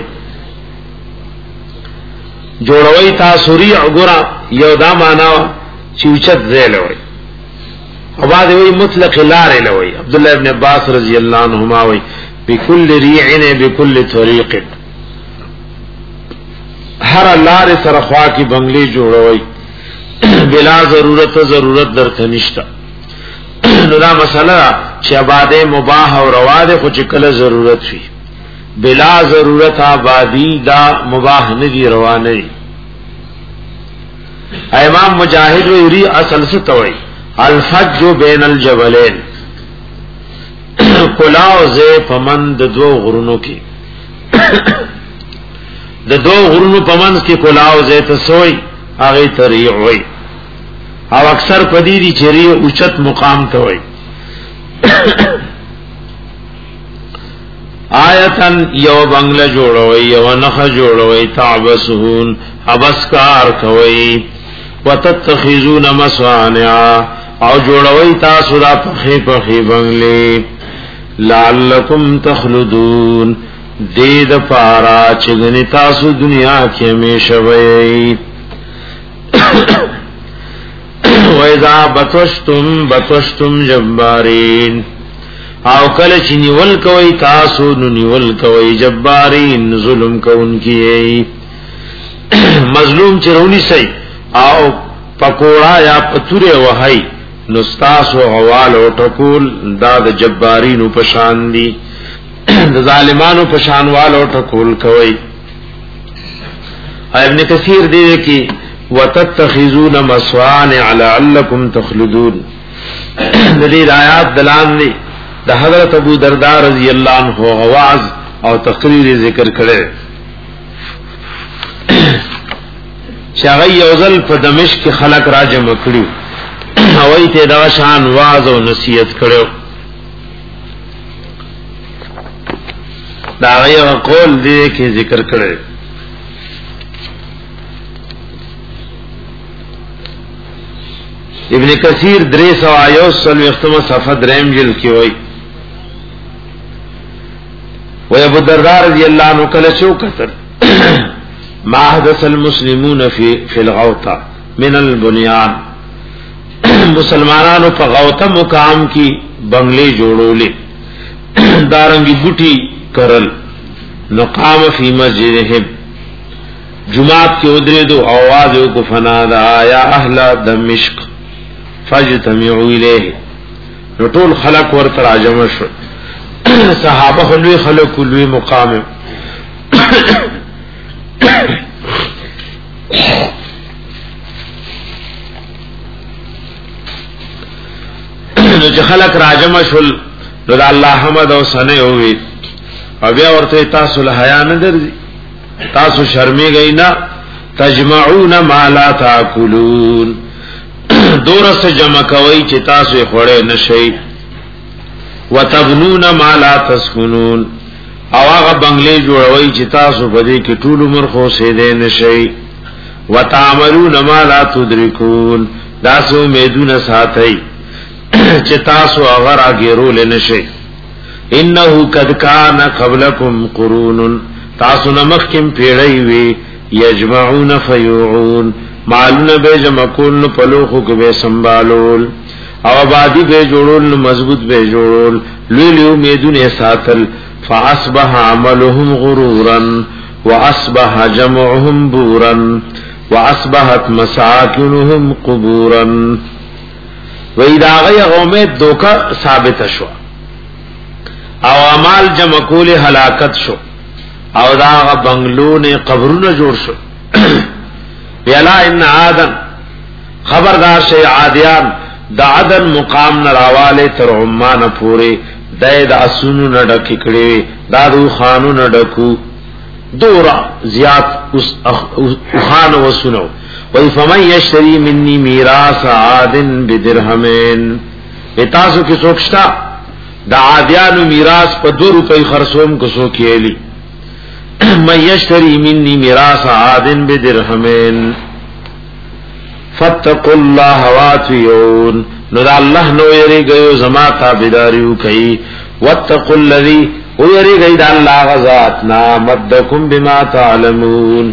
جوړوي تاسو ری وګرا یو دا معنا چې اوچت زیلوي او بعد وی مطلق لار لوي عبد الله ابن عباس رضی الله عنهما وی بكل ريع بكل طريق ہر لار سرخوا کی بنگلی جوړوي بلا ضرورت ضرورت در تنشتا نو دا مسئلہ چې آباده مباح او روا ده خو چې کله ضرورت وي بلا ضرورت آبادی دا مباح نه دی روا نه دی امام مجاہد وی اصل سے توي الفج بین الجبلین کلاو زے پمند دو غرونو کی د دو غرونو پمند کی کلاو زے تسوئی آغی تریع وی او اکثر پدیدی چریع اوچت مقام توئی آیتن یو بنگل جوڑوئی یو نخ جوڑوئی تعبسون حبسکار کوئی وتتخذون مصانعا او جوړوي تاسو دا پخې پخې بنگلې لعلکم تخلدون دې د پارا چې غني تاسو دنیا کې همیشه وي وَإِذَا بَطَشْتُمْ بَطَشْتُمْ جَبَّارِينَ او کله چې نیول کوي تاسو نو نیول کوي جبارین ظلم کوونکی مظلوم چرونی سي او پکوڑا یا پتوره وهي نو تاسو غوال او ټکول دا د جبارینو پشان دي د ظالمانو پشان والو ټکول کوي. ابن کثیر دی کی وتتخذون مصانع لعلکم تخلدون د دې آیات دلان دي د حضرت ابو درداء رضی الله عنه غواز او تقریر ذکر کړي چې هغه یوزل په دمشق کې خلق راجم کړو او ایته دا شان واز او نصیحت کړو. دا غیر قول دی کې ذکر کړي ابن کثیر درې سو آیو سل وختمه صفحه دریم جلد کې وایي و ابو الدرداء رضی الله عنه کله شو کتر ما حدث المسلمون في في الغوطه من البنيان مسلمانانو په غوطه مقام کې بنگلې جوړولې دارنګي بوټي کرل نو قام فی مسجدهم جمعات کې ودرې دو आवाज کو فنادا یا اهل دمشق فاجتمعوا الیه نو ټول خلق ورته راجم شو صحابه خلوی خلق کلوی مقام نو چې خلق راجم شول نو الله حمد او ثنا وی او بیا ورته تاسو له حیا نه درځي تاسو شرمېږئ نه تجمعون ما لا تاکلون دورس جمع کوي چې تاسو یې خوړې نشئ وتبنون ما لا تسكنون او هغه بنگلې جوړوي چې تاسو په دې کې ټول عمر خو سیدې نشئ وتعملون ما لا تدركون تاسو امیدونه ساتئ چې تاسو هغه راګیرول نشئ انه قد كان قبلكم قرون تاسو نمخکم پیړی وی یجمعون فیوعون مالونه به جمع کول په لوخو کې به سنبالول او آبادی به جوړول مضبوط به جوړول لوی لوی امیدونه ساتل فاصبح عملهم غرورا واصبح جمعهم بورا واصبحت مساكنهم قبورا وإذا غير امید دوکا ثابت شو او اعمال جمع کول هلاکت شو او دا بنگلو نے قبرونه جوړ شو یلا ان عادن خبردار شی عادیان دا عدن مقام نراواله تر عمان پوره دای د اسونو نډک کړي دادو خانو نډکو دورا زیات اس خان وسنو وای فمن یشتری مني میراث عادن بدرهمین اتاسو کی سوکشتا دا عادیانو میراث په دو روپۍ خرصوم کو سو کېلی من یشتری مني میراث عادن بدرهمین فتقوا الله واتقون نو دا الله نو یری گیو زما تابعداریو کوي واتقوا الذی او یری گئی دا الله غزاد نا مدکم بما تعلمون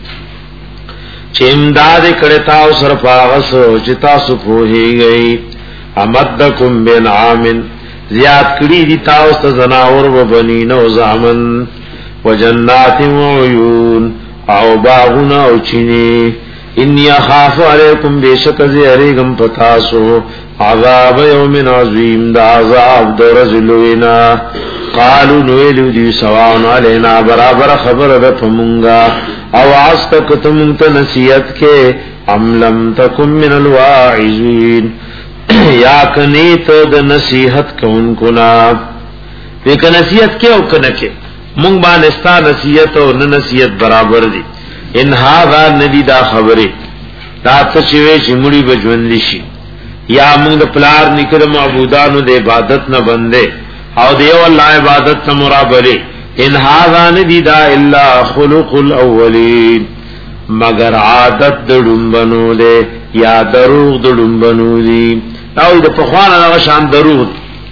چې امداد کړه تاسو سره پاغسو چې تاسو پوهیږئ امدکم بنعام زیاد کړي دي تاسو زناور و بنین او زامن وجنات و عیون او باغنا او چینی انی اخاف علیکم بیشک زیریگم پتاسو عذاب یوم عظیم دا عذاب دا رزلوینا قالو نویلو دیو سواون علینا برابر خبر رفمونگا او عستک تمونت نصیت کے ام لم تکم من الواعزین یا کنیت دا نصیحت کون کنا ویک نصیحت کے او کنکے مونگ بانستا نصیحت او ننصیحت برابر دی ان هاذا ندی دا خبره دا تشوي چې مړي بجوندي شي یا موږ د پلار نکره معبودانو د عبادت نه بندې او دیو الله عبادت ته مرابله ان هاذا ندی دا الا خلق الاولین مگر عادت د ډمبنو ده یا دروغ د ډمبنو دي او د پخوانه هغه شان دروغ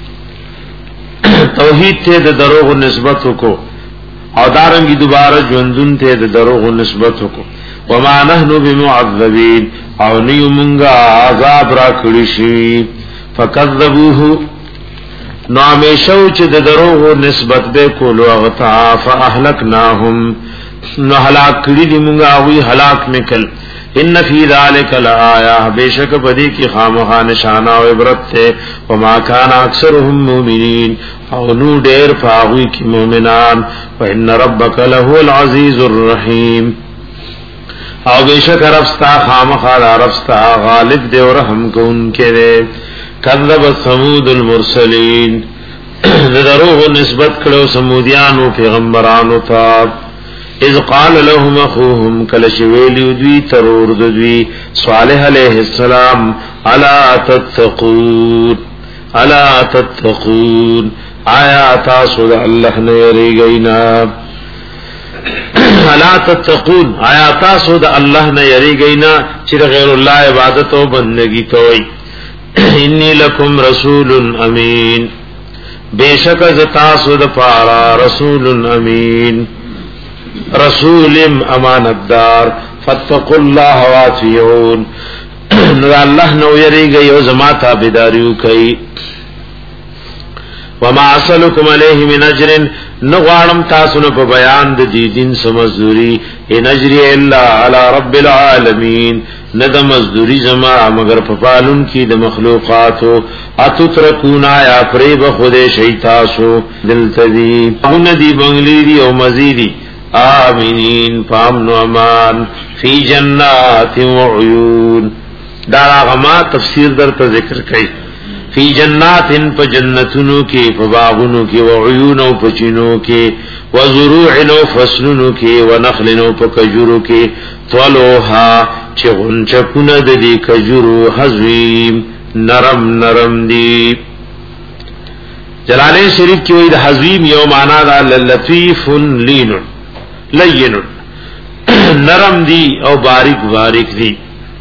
توحید ته د دروغ نسبت وکړو او دارنگی دوباره جوندون ته د دروغ نسبت کو وما نحنو بمعذبین او نیو منگا عذاب را کړی شي فکذبوه نو همیشو چې د دروغ نسبت به کولو غتا فاهلکناهم نو هلاک کړي دي موږ او هلاک میکل ان فی ذلک لآیه بیشک بدی کی خامخا نشانه او عبرت ته وما کان اکثرهم مؤمنین او نو ډیر فاوی کی مؤمنان وان ربک له العزیز الرحیم او بیشک ربستا خامخا ربستا غالب دی او رحم کوونکی دی کذب ثمود المرسلین دروغ نسبت کړو سمودیانو پیغمبرانو ته اذ قال لهم اخوهم کل شویلی دوی ترور دوی صالح علیہ السلام الا تتقون الا تتقون آیا تاسو د الله نه یریږئ الا تتقون آیا تاسو د الله نه یریږئ چې غیر الله عبادت او بندگی کوئ انی لکم رسول امین بیشک ز تاسو د پارا رسول امین رسول امانتدار فتقوا الله واتقون نو الله نو یریږي او زما تابعداریو کوي وما اسلکم علیه من اجر نغوانم تاسو نه په بیان د دې دین سمزوري ان اجری الا علی رب العالمین ند مزدوری زما مگر په پالون کې د مخلوقاتو اتترکونا یا فریب خود شیطاسو دلتدی ندی بنگلی دی او مزیدی آمینین فامن و امان فی جنات و عیون دارا غما تفسیر در تا ذکر کئی فی جنات پا جنتنو کی پا باغنو کی و عیونو پا چینو کی و زروعنو فصلنو کی و نخلنو پا کجورو کی طلوها چه غنچکون دی کجورو حزویم نرم نرم دی جلالین شریف کی وید حزویم یو مانا دا للطیف لینن لین نرم دی او باریک باریک دی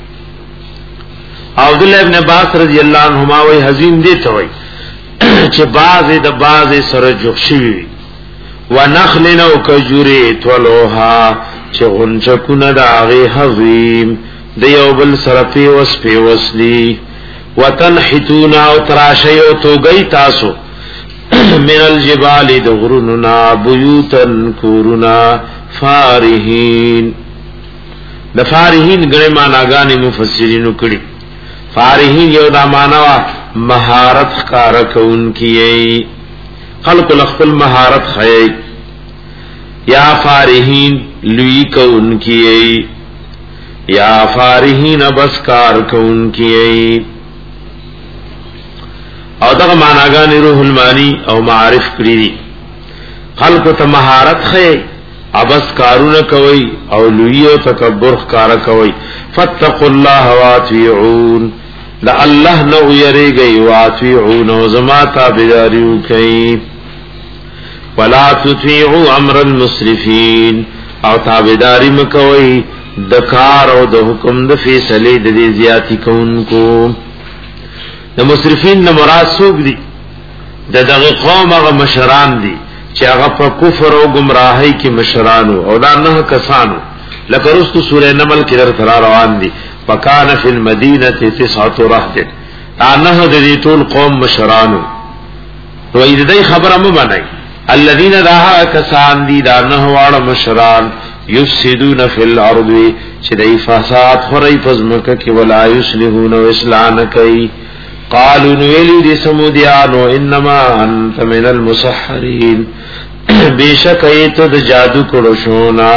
عبداللہ ابن عباس رضی اللہ عنہما وی حزیم دیتا وی چه باز دا باز سر جخشوی و نخلن او کجوری تولوها چه غنچکون دا آغی حظیم دیو بل سر پیوس پیوس دی و تنحتون او تراشی او توگئی تاسو من الجبال دغرننا بیوتن کورنا فارحین د فارحین غره معناګانی مفسرینو کړي فارحین یو دا معنی مهارت ښکار کوونکی خلق خپل مهارت خی یا فارحین لوی کوونکی یا فارحین بس کار کوونکی او دا معناګانی روح المانی او معارف کړي خلق ته مهارت خی ابس کارونه کوي او لوی او تکبر ښکارا کوي فتقوا الله واطيعون لا الله نو یریږي واطيعون او زما تابعداریو کوي ولا تطيعوا امر المسرفين او تابعداري مکوي د کار او د حکم د فیصله د دې زیاتی کوونکو د مسرفین نه مراد څوک دي د دغه قوم هغه مشران دي چې هغه په کفر او گمراهۍ کې مشرانو او دا نه کسانو لکه رستو سورې نمل کې در روان دي وکانه فی المدینه تسعه رهط انه د دې ټول قوم مشرانو وې دې خبره مې باندې الذين ذا کسان دي دا نه واړه مشران یفسدون فی الارض چې دې فساد خوري پزمکه کې ولا یصلحون اسلام کوي قالوا نویلی دی سمودیانو انما انت من المسحرین بیشک ایتو دا جادو کڑو شونا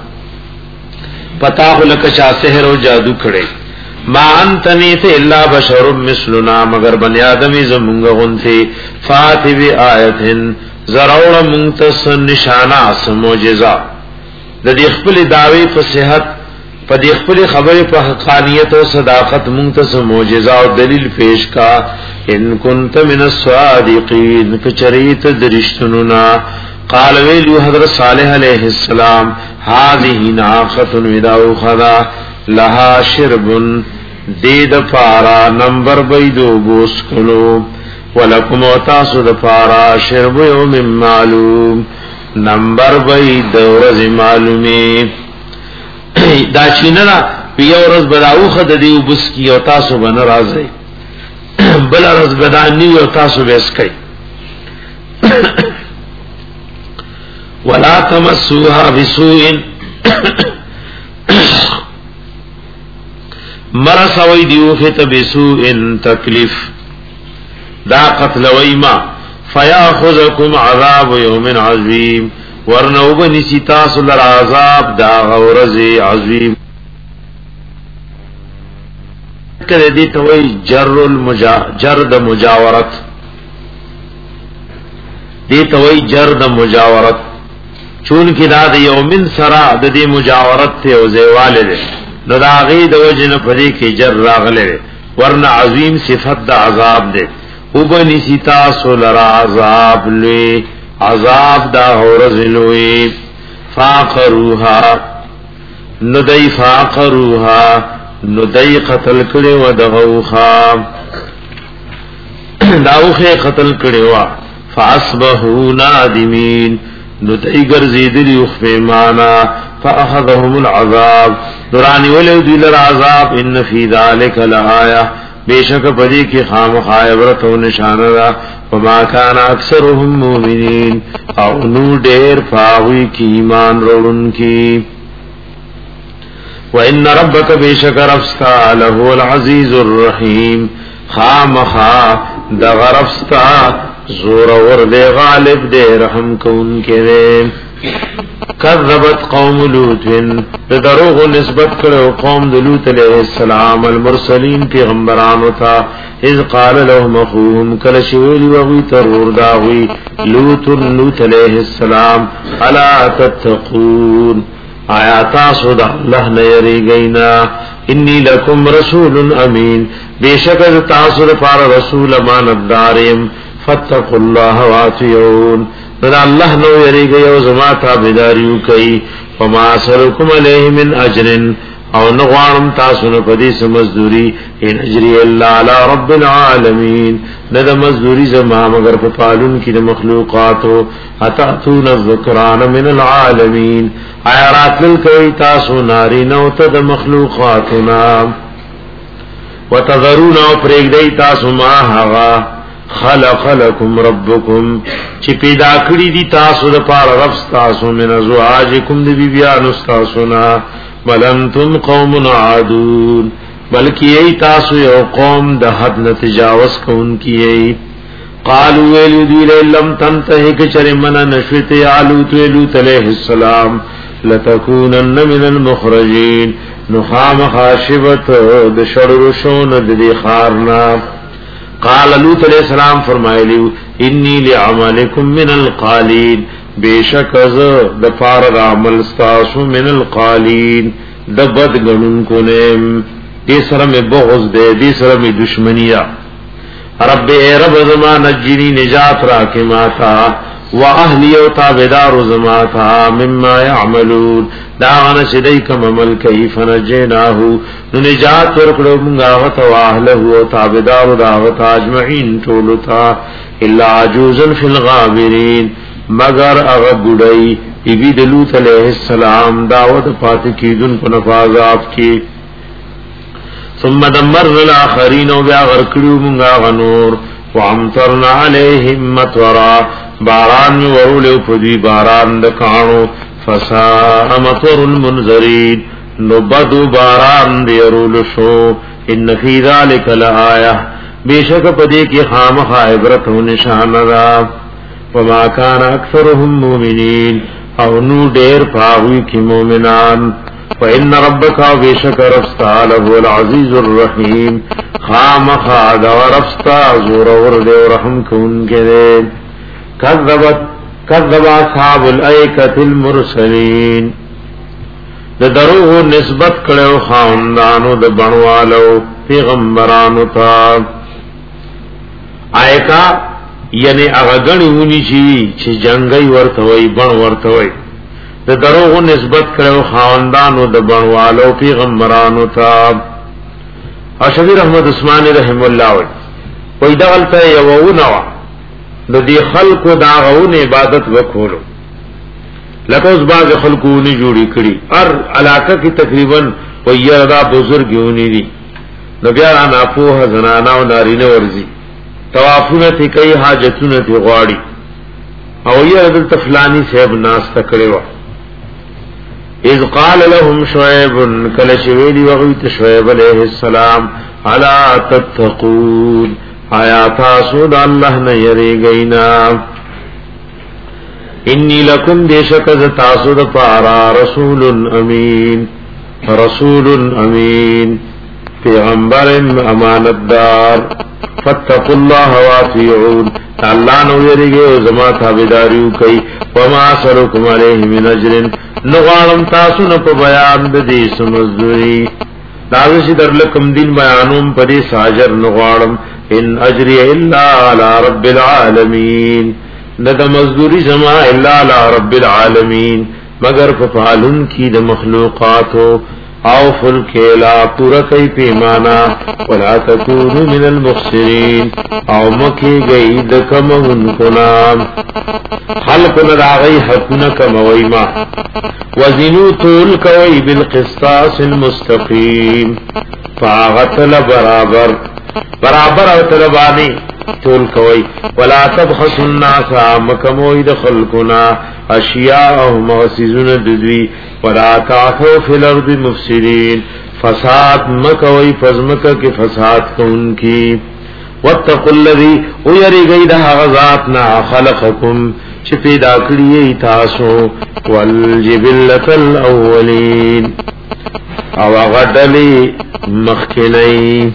پتا خلق چا سحر و جادو کڑے ما انت نیت الا بشر مثلنا مگر بنی آدمی زمونگا غنتی فاتی بی آیتن زرور منتص نشانا سموجزا دا دی اخپل دعوی پا صحت پا دی خپل خبر پا حقانیت و صداقت منتص معجزہ و دلیل پیش کا ان کنت من الصادقین کچریت درشتننا قال ویلو حضرت صالح علیہ السلام هذه ناقۃ وداو خدا لها شرب دید پارا نمبر بیدو بوسکلو ولکم وتاسو د پارا شرب یوم معلوم نمبر بیدو رز معلومی دا چیننا یو ورځ بداو خد دیو بس کی او تاسو بن راځي بل ورځ بدانی او تاسو بیس کوي ولا تمسوها بسوء مرسوی دیوخت بسوء تکلیف دا قتل ویما فیاخذکم عذاب یوم عظیم ورنو بنسی تاسو لرعذاب دا غورز عظیم کده دیتا وی جر المجا جرد مجاورت دیتا وی جرد مجاورت چون کی دا دی یومن سرا دا دی مجاورت تے او زیوالے دے نو دا غید وجن پدی کی جر راغلے دے ورنہ عظیم صفت دا عذاب دے او بنی سیتا سولر عذاب لوی عذاب دا حورز لوی فاقروها ندی فاقروها ندی قتل کڑی و دغوخا داوخی قتل کڑی و فاصبحو نادمین ندی گرزیدلی اخفی مانا فاخذهم العذاب درانی ولو دیل العذاب ان فی ذالک لآیہ بیشک پدی کی خامخ عبرت و نشان را وما کان اکثرهم مومنین او نو دیر پاوی کی ایمان روڑن کی وَإِنَّ رَبَّكَ بِشَكَ رَفْسْتَا لَهُ الْعَزِيزُ الرَّحِيمُ خامخا دغرفستا زور ورد غالب دے رحم کون کے دے کذبت قوم لوط دروغ نسبت کرو قوم لوط علیہ السلام المرسلین پیغمبرانو تا اذ قال لهم اخوهم کل شویلی وغی ترور داوی لوط لوط علیہ السلام الا تتقون آیا تاسو دا اللہ نیری گئینا انی لکم رسول امین بیشک تاسو دا پار رسول امانتداریم فاتقوا اللہ واتیون دا اللہ نو یری گئی او زما تابداریو کئی فما سلکم علیہ من اجرن او نغوانم تاسو نپدیس مزدوری ان اجری اللہ علی رب العالمین ند مزدوری زما مگر پپالون کی مخلوقاتو اتاتون الذکران من العالمین آیا راتل کوي تاسو ناری نو ته مخلوقاتنا وتذرون او پرېږدئ تاسو ما هغه خلق لكم ربكم چې پیدا کړی دي تاسو د پاره رب تاسو من ازواجکم د بیبیانو تاسو نه بلنتم قوم عادون بلکې ای تاسو یو قوم د حد نه تجاوز کوونکی قالوا ویلو لم تنتهي کچره منا نشوت علو لوط علیہ السلام لتكونن من المخرجين نخام خاشبت د شړو شون د دې خارنا قال لوط علیہ السلام فرمایلی انی لعملکم من القالین بیشک از د پار د عمل استاسو من القالین د بد غنون کو نیم دې سره می بغض دې دې سره می دشمنیا رب اے رب زما نجنی نجات را کے ماتا واهلی او تابدار زما تا مما يعملون داغنا شدیکم عمل کیف نجیناہو نو نجات ورکڑو منگا غط واهله او تابدار داغت اجمعین طولتا الا عجوزا فی الغابرین مگر اغا گڑئی ابی دلوت علیہ السلام دعوت پات کی دن کو نفاذات کی ثم دمرنا الاخرین او بیا غرکڑو منگا غنور وامطرنا علیہم مطورا باران میں ورولو پدی باران دکانو فساء مطر المنذرین نبدو باران دیرولو شو ان فی ذالک لآیہ بیشک پدی کی خامخ عبرت و نشان را وما کان اکثرهم مومنین او نو دیر پاوی کی مومنان فإن ربک بیشک رفستا لہو العزیز الرحیم خامخ آدھا رفستا زور ورد و رحم کن کے دے کذبت کذب اصحاب الایکۃ المرسلین د دروغ نسبت کړو خاندانو د بڼوالو پیغمبرانو ته ایکا یعنی هغه غنیونی چې جنگي ورته وي بڼ ورته وي د دروغ نسبت کړو خاندانو د بڼوالو پیغمبرانو ته اشعری رحمت عثماني رحم الله وي دغلته یو نو نو دی خلقو داغون عبادت وکولو لکه اوس باز خلقونی جوړی کړي هر علاقه کې تقریبا ویردا بزرګونی دي نو بیا انا په زنانا او نارینه ورزي طوافونه تی کوي حاجتونه تی غواړي او یې د تفلانی صاحب ناس تکړه اذ قال لهم شعيب کله چې ویلی وغوی شعیب علیہ السلام الا تتقون آیا تاسو د الله نه یریږئ انی لکم دیشک ز تاسو د پارا رسول امین رسول امین پیغمبر امانتدار فاتقوا الله واطیعون الله نو یریږئ او زما تابعداریو کوي وما سلکم علیه من اجر نغوانم تاسو نه په بیان د دې سمزوري داوسی در لکم دین بیانوم پدی ساجر نغوانم ان اجری الا علی رب العالمین ند مزدوری زما الا علی رب العالمین مگر فعالن کی د مخلوقاتو او فل کلا پورا کئی پیمانا ولا تکونو من المخسرین او مکی گئی دکم انکنا خلق نداغی حقنا کمویما وزنو طول کوئی بالقسطاس المستقیم فاغتل برابر برابر او طلبانی طول کوئی ولا تبخسوا الناس مکموی د خلقنا اشیاءهم وسیزون ددوی ولا تعثوا فی الارض مفسدین فساد مکوی فزمکا کی فساد کون کی واتقوا الذی ویریږئ د هغه ذات نه خلقکم چې پیدا کړی تاسو والجبلة الاولین او غدلی مخکنی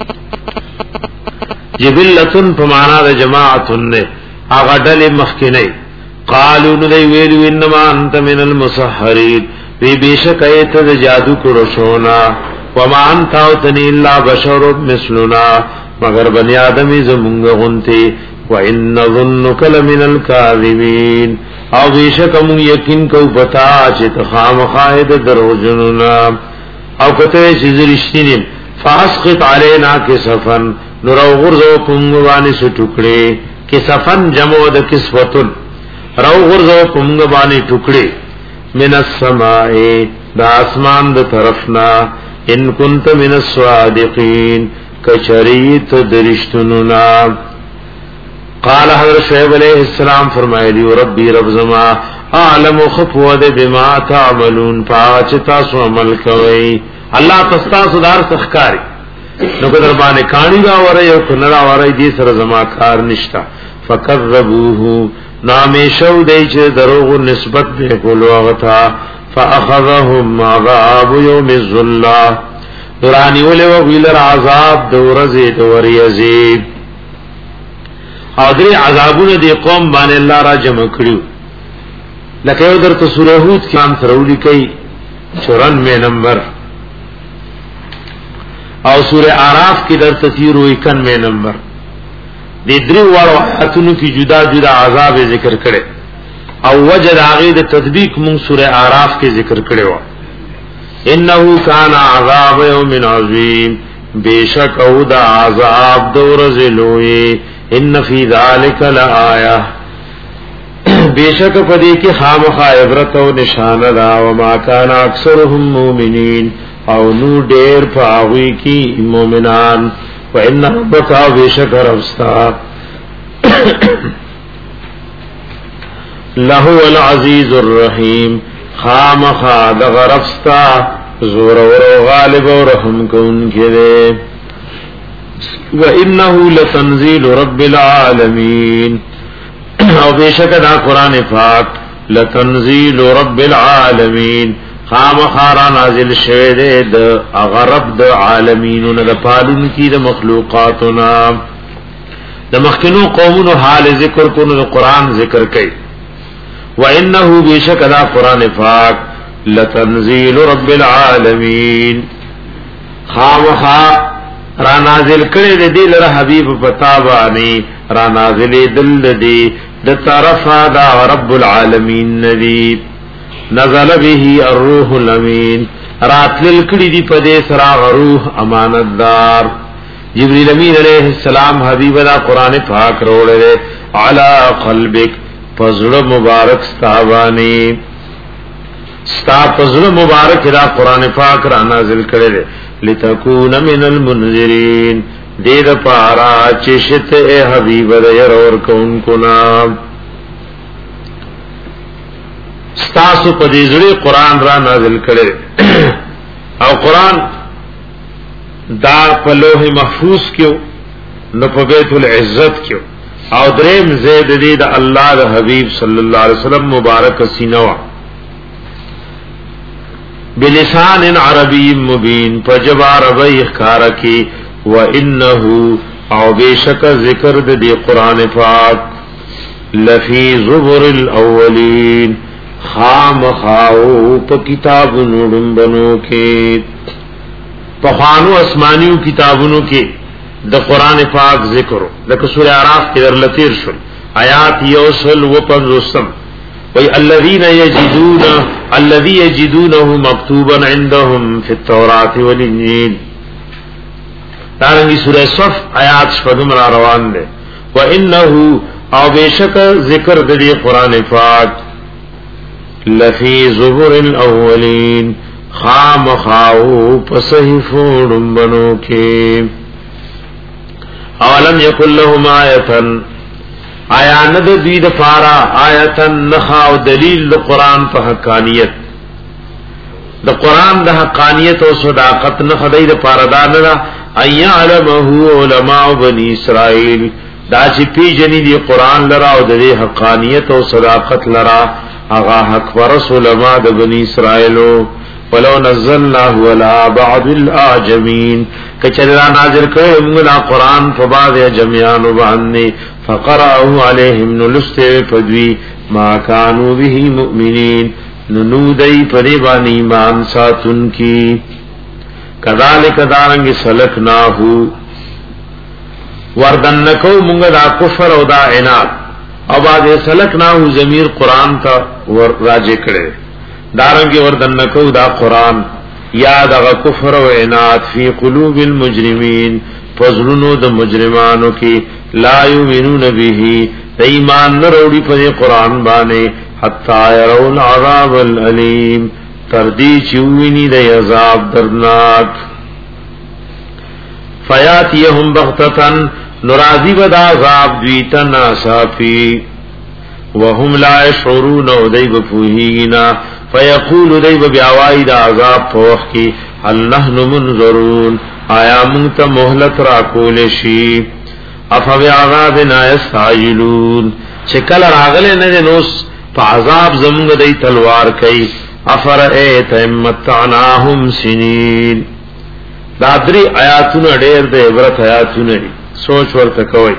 جبلتن پمانا د جماعتن نے اغدل مخکنی قالو ندی ویلو انما انت من المسحرین وی بیشک ایت د جادو کرو شونا وما انت اوتنی الا بشر مثلنا مگر بنی آدمی زمونگ غنتی وان ظنک لمن الكاذبین او بیشک من یقین کو پتا چت خام خائد دروجننا او کته شذرشتین فاسقط علینا کسفن نورو غرزو پنگوانی سو ٹکڑے کسفن جمع دا کسوتن رو غرزو پنگوانی ٹکڑے من السمائی دا اسمان دا طرفنا ان کنت من الصادقین کچریت درشتننا قال حضرت شعیب علیہ السلام فرمائے لیو ربی رب زما اعلم خفوت بما تعملون پاچتا سو عمل کوئی اللہ تستاسو دار سخکاری نو کدر بانے کانی را ورائی او کنرا ورائی دی سر زما کار نشتا فکربوه نامیشو دی چه دروغ نسبت دے کلو آغتا فاخذهم عذاب یوم الظلہ درانی ولی وغیلر عذاب دورزی دوریزی او دری عذابون دی قوم بانے اللہ را جمع کریو لکیو در تسورہ ہود کی آن سرولی کئی چورن میں نمبر او سورہ آراف کی در تسیر و اکن میں نمبر دی دری وارو آیاتونو کی جدا جدا عذاب ذکر کرے او وجد آغید تطبیق من سورہ آراف کے ذکر کرے وا انہو کان عذاب یوم عظیم بیشک او دا عذاب دور زلوئے ان فی ذالک لآیہ بیشک پدی کی خامخا عبرت و نشان دا وما کان اکثرهم مومنین او نو ډیر پاوی کی مومنان و ان ربک بیشک ربستا لهو العزیز الرحیم خامخا دغربستا زور و غالب و رحم کن کرے و انه لتنزیل رب العالمین او بیشک دا قرآن پاک لتنزیل رب العالمین خام خارا نازل شوه دے دا اغرب دا عالمینون دا پالون کی دا مخلوقاتنا دا مخکنو قومونو حال ذکر کنو دا قرآن ذکر کئی وَإِنَّهُ بِشَكَ دا قرآن پاک لَتَنزِيلُ رَبِّ الْعَالَمِينَ خام خا را نازل کرے دے دل را حبیب پتابانی را نازل دل دے دا طرفا دا رب العالمین ندی نزل به الروح الامین رات للکڑی دی پدے سرا روح امانت دار جبریل امین علیہ السلام حبیب دا قرآن پاک روڑے دے علا قلبک فضل مبارک ستابانی ستا فضل مبارک دا قرآن پاک را نازل کرے دے لتکون من المنذرین دید پارا چشت اے حبیب دا یر اور کون کنا ستاسو په دې ځړې قران را نازل کړي او قران دا په لوح محفوظ کې نو په بیت العزت کې او دریم زید دې د الله د حبیب صلی الله علیه وسلم مبارک سینوا بلسان عربی مبین پجب عربی اخکارا کی وَإِنَّهُ او بیشک ذکر دې قرآن پاک لفی زبر الاولین خام خاو پا کتابونو ڈنبنو کے پخوانو اسمانیو کتابونو کے دا قرآن پاک ذکرو لکه سورہ اعراف کے در لطیر شل آیات یوصل و پنزوستم وی الذین یجدون الذی یجدونه مکتوبا عندهم فی التوراة والانجیل دارنگی سورہ صف آیات شپدم را روان دے وَإِنَّهُ او بیشک ذکر دی قرآن پاک لفی زبر الاولین خام خاو پسحفو ڈنبنو کے اولم یکن لهم آیتن آیا ند دوی دفارا آیتن نخاو دلیل دا قرآن پا حقانیت دا قرآن دا حقانیت و صداقت نخدای دا پارداندا ان یعلمه علماء بنی اسرائیل دا چی پی جنی دی قرآن لرا او دا دی حقانیت و صداقت لرا اغا حق ورس علماء دا بنی اسرائیلو ولو نزلناه ولا بعض الاعجمین کچرا نازل کرے منگلا قرآن فبعض جمعانو باننے فقرأه علیہم نلستے فدوی ما کانو به مؤمنین ننودئی پریبان ایمان ساتن کی کذالک دارنگ سلکناہو وردنکو منگلا کفر او دا عناد او بعد سلکناہو ضمیر قرآن تا راجے کرے دارنگی وردنکو دا قرآن یا دا کفر و عناد فی قلوب المجرمین فضلنو دا مجرمانو کی لا یؤمنون به دا ایمان نروڑی پر قرآن بانے حتی یرون عذاب العلیم تردی چوینی دا عذاب درناک فیاتیہم بغتتن نرازی بدا عذاب دویتا ناسافی وهم لا يشعرون ودیب پوہینا فیقول دیب بیاوائی دا عذاب پوخ کی حل نحن منظرون آیا منتا محلت راکول شی افا بیعذابنا یستعجلون چکل راغل ندنوس پا عذاب زمونگ دی تلوار کئی افرئیت امتعناهم سنین دادری آیاتون دیر دے عبرت آیاتون دی سوچ ورتکوئی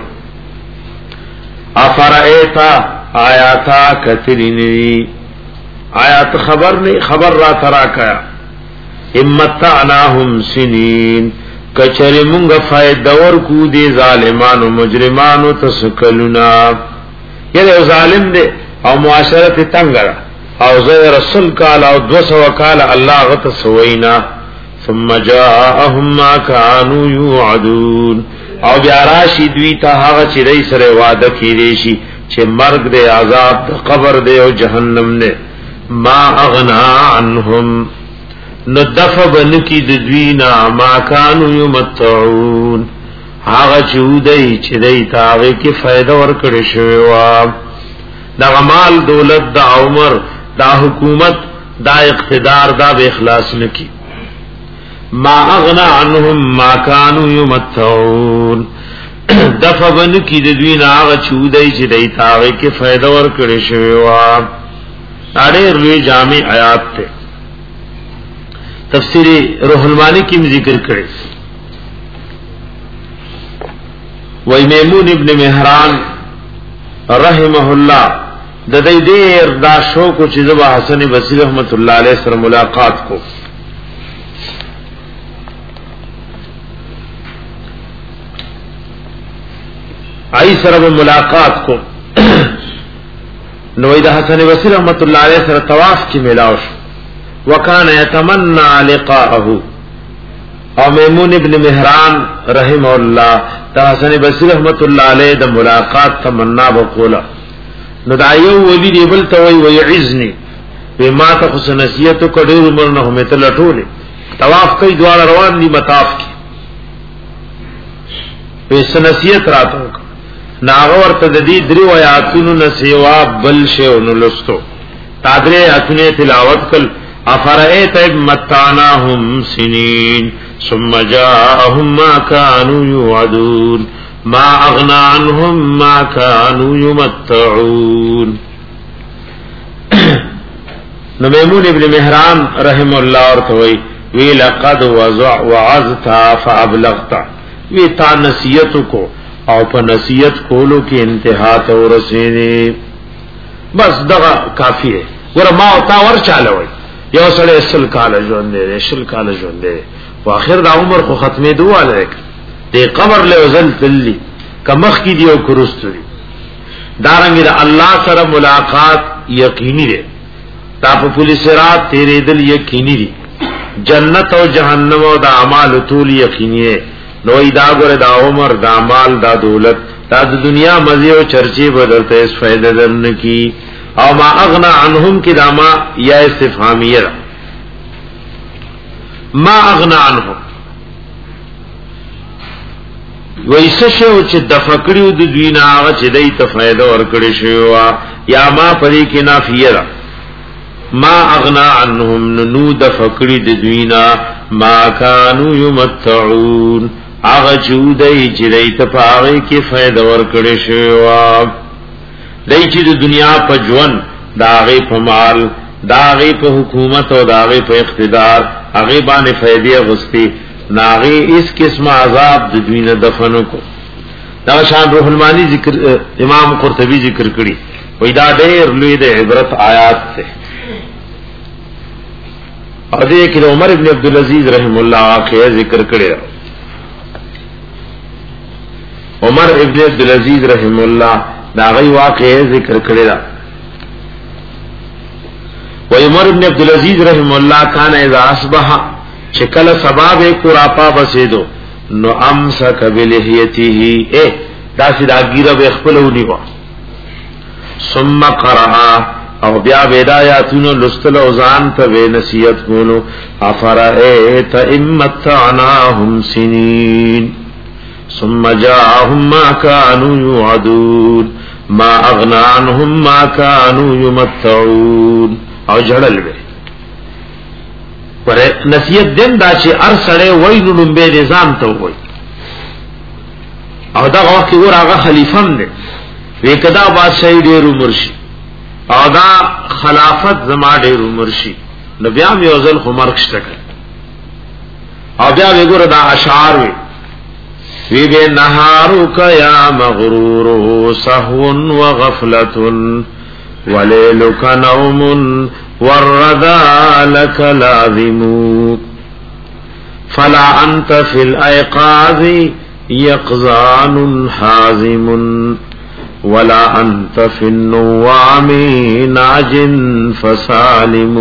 افرئیتا آیاتا کترینی آیات خبر نہیں خبر را ترا کیا امتعناهم سنین کچری منگا فائدور کو دے ظالمان و مجرمان و تسکلنا یعنی ظالم دے او معاشرت تنگرہ او زی رسول کالا او دو سو کالا اللہ غط سوئینا ثم جاءهم ما کانو یوعدون او بیاراشی دویتا حاغ چی دی سر وعدہ کی ریشی چی مرگ دے عذاب دے قبر دے او جہنم دے ما اغنا عنهم ندفع بنکی ددوینا ما کانو یمتعون آغا چودئی چی دی تاغی کی فائدہ ورکڑ شویوا دا غمال دولت دا عمر دا حکومت دا اقتدار دا بے اخلاص نکی ما اغنا عنهم ما کانو یمتعون دفع بنکی ددوینا آغا چودئی چی دی تاغی کی فائدہ ورکڑ شویوا اڑے روی جامع آیات تے تفسیر روح المانی کی ذکر کرے وی میمون ابن مہران رحمہ اللہ ددی دیر دا شو کو چیزبا حسن بصری رحمت اللہ علیہ سر ملاقات کو آئی سر ملاقات کو نوید حسن بصری رحمت اللہ علیہ سر طواف کی ملاوش وکان یتمنى لقاءه او میمون ابن مہران رحمہ اللہ دا حسن بصری رحمت اللہ علیہ دا ملاقات تمنا بقولا نو دایو ولی دی بل توي ويعزني بما تخص نسیتو کډیر عمر نه هم ته لټولې طواف کوي دوار روان دي مطاف کی په نسیت راتو ناغه ورته د دې درو آیاتونو نه سیوا بل شی ونلستو تادری اتنے تلاوت کل افرائیت متعناهم سنین ثم جاءهم ما كانوا يوعدون ما اغنى عنهم ما كانوا يمتعون. نو میمون ابن مهران رحم الله ورتوي وی لقد وعظت فابلغت، وی تا نصیحت کو او په نصیحت کولو کې انتها ته ورسېږي، بس دغه کافی ہے. ور ما او تا ور چالوي یو سره اصل کال ژوند دی، اصل کال ژوند دی، واخر دا عمر خو ختمې دواله دی، قبر له وزل تللی کمخ کی دی او کرست دی. دارنګ دا الله سره ملاقات یقیني دی، تا په پولیس رات تیرې دل یقیني دی، جنت او جهنم او دا اعمال طول یقیني ہے. نو دا ګره دا عمر دا مال دا دولت دا د دنیا مزه او چرچی بدلته اس فائدہ درن کی. او ما اغنا عنهم کی داما یا استفهامیه ما اغنا عنهم ویسه شو چې د فکریو د دوی نه هغه چې دای ته فائدہ ورکړي شو، یا ما پدې کې نافیه ما اغنا عنهم نو د فکری د دوی نه ما كانوا يمتعون هغه چودای چې دای ته پاره کې فائدہ ورکړي شو. دای چې د دنیا په ژوند داغه په مال داغه په حکومت او داغه په اقتدار هغه باندې فائدې غستی ناغه اس قسم عذاب د دوی نه دفن کو. دا شان روح المانی ذکر امام قرطبی ذکر کړي وای دا ډېر لوی د عبرت آیات ته. او دې کې عمر ابن عبد العزيز رحم الله واقعه ذکر کړي. عمر ابن عبد العزيز رحم الله دا غي واقعه ذکر کړی دا. و عمر ابن عبد العزيز رحم الله کان اذا اصبح شکل سباب قراپا بسیدو نو امسک بلحیته اے دا سیدا ګیره به خپلونی وا ثم قرأ او بیا بداياتونو لستل اوزان ته و نصیحت کولو افرائت امتعناهم سنین ثم جاءهم ما كانوا يوعدون ما اغنى عنهم ما كانوا يمتعون. او جړل به پر نصیحت دین دا چې ار سړی وای نو لمبه نظام ته وای او دا وخت ور هغه خلیفم دی وکدا بادشاہي ډیر عمر شي او دا خلافت زما ډیر عمر شي نو بیا یو ځل خمر کشته او بیا وګوره دا اشعار وی وی بے نهارک یا مغرور سهو وغفلة ولیلک نوم والردى لك لازم فلا انت في الایقاظ یقظان حازم ولا انت في النوام ناج فسالم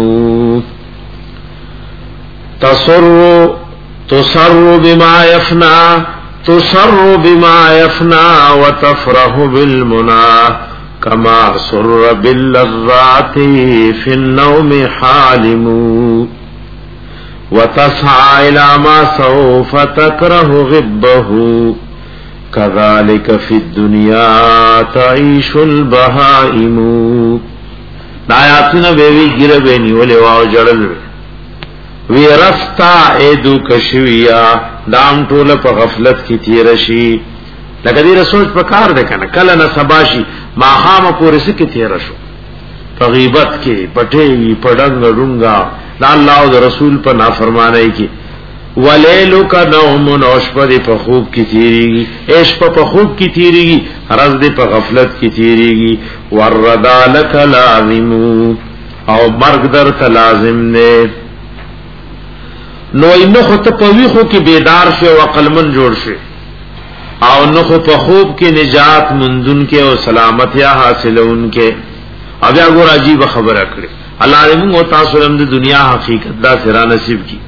تصر تصر بما يفنى تصر بما يفنى وتفرح بالمنى كما سر باللذات في النوم حالم وتسعى إلى ما سوف تكره غبه كذلك في الدنيا تعيش البهائم. آیاتنا بیوی گره بینی ولی واو جڑل وی رستا ایدو کشویا دام ټوله په غفلت کی تیر شي لکه دې رسول په کار ده کنه کله نه سباشي ما خامه پورې سکه تیر شو په غیبت کې پټي پډنګ رونګا د الله او رسول په نافرمانی کې ولیلو کا نوم نوشپدی په خوب کی تیریږي ایش په خوب کی تیریږي رز دې په غفلت کی تیریږي وردا لک لازم او مرګ در ته لازم نه نو اینو خو ته په ویخو کې بیدار شي او عقلمن جوړ شي او نو خو په خوب کې نجات مندون کې او سلامتی حاصلون کې او بیا ګور عجیب خبره کړې الله دې موږ تاسو هم د دنیا حقیقت دا سره نصیب کی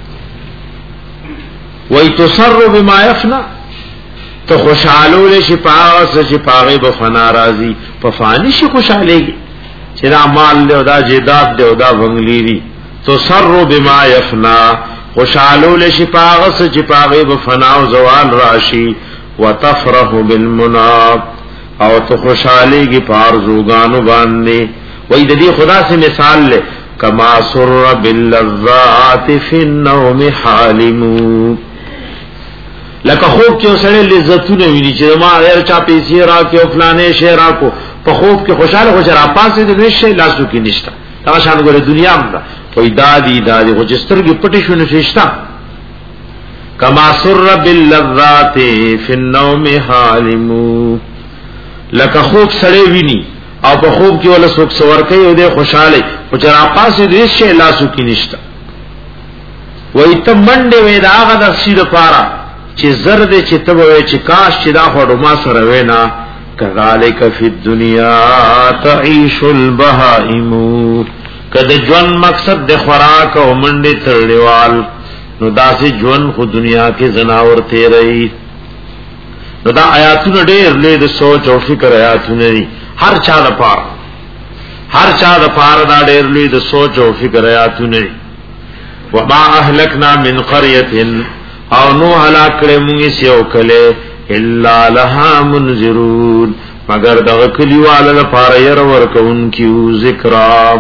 وای تصر بما يفنى تو خوشالو له شفاعت سے شفاعه به فنا راضی په فانی شي خوشالېږي چې دا مال له دا جیدات له دا بنگلی دي تصر بما يفنى خوشالو له شفاعت سے شفاعه به فنا او زوال راشي وتفرح بالمنى او تو خوشالېږي پار زوګانو باندې وای د دې خدا سے مثال لے کما سر باللذات فی النوم حالمو لکه خوب کې اوسړې لذتونه ویني چې ما غیر چا پیسې را کې او فلانه شی را کو په خوب کې خوشاله خوشاله پاسه دې نشي لاسو کې نشتا دا شان ګوره دنیا هم وای دادی دادی خو چسترګې پټې شو نشتا کما سر باللذات فی النوم حالمو لکه خوب سړې ویني او په خوب کې ولا څوک سور کوي او دې خوشاله او چې را پاسه دې شي لاسو کې نشتا وای ته منډه وې دا هغه د سید پارا چې زرد چې تبوي چې کاش چې دا خورو ما سره وینا کذالک فی الدنیا تعيش البهائم کله ژوند مقصد د خوراک او منډه تړلیوال نو داسې ژوند خو دنیا کې زناور تیرې نو دا آیاتونه ډېر لوی د سوچ او فکر آیاتونه دي هر چا د پاره هر چا د پاره دا ډېر لوی د سوچ او فکر آیاتونه دي وما اهلکنا من قريه او نو هلاک کړه موږ سیو کله الا لها منذرون مگر دغه کلیواله لپاره ير ورکون کیو ذکر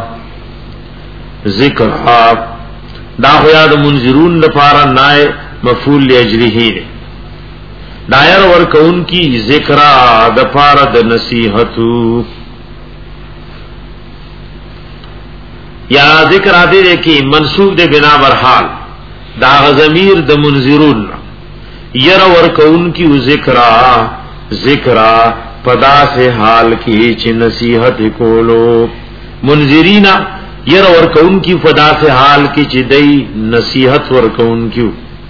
ذکر دا خو یاد منذرون لپاره نای مفعول لاجره دایر ورکون کی ذکر د لپاره د نصیحتو یا ذکر ادي کې منسوب ده بنا بر حال دا ضمیر د منذرون ير ورکون کی ذکرا ذکرا پدا سے حال کی چ نصیحت کولو منذرین ير ورکون کی پدا سے حال کی چ دئی نصیحت ورکون کیو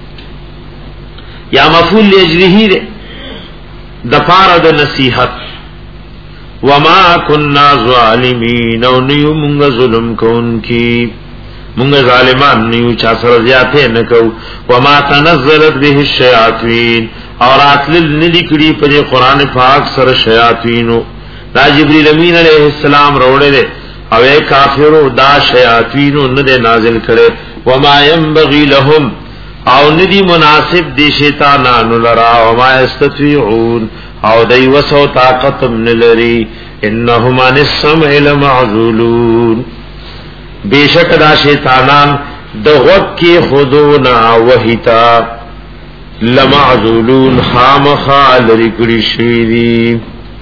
یا مفعول لاجله دفار د نصیحت وما كنا ظالمین او نیو مونږ ظلم کون کی مونږ ظالمان نیو چا سره زیاته نکو وما تنزلت به الشیاطین اور اتل ندی کړي په قرآن پاک سره شیاطینو دا جبرئیل امین علیہ السلام روړل او کافرو دا شیاطینو نه نازل کړي وما ينبغي لهم او ندی مناسب دی شیطانانو لرا وما استطيعون او دای وسو طاقت من لري انهم عن السمع لمعذولون بیشک دا شیطانان د غوږ کې خودونا وحیتا لمعذولون خامخا لري کړي شوی دي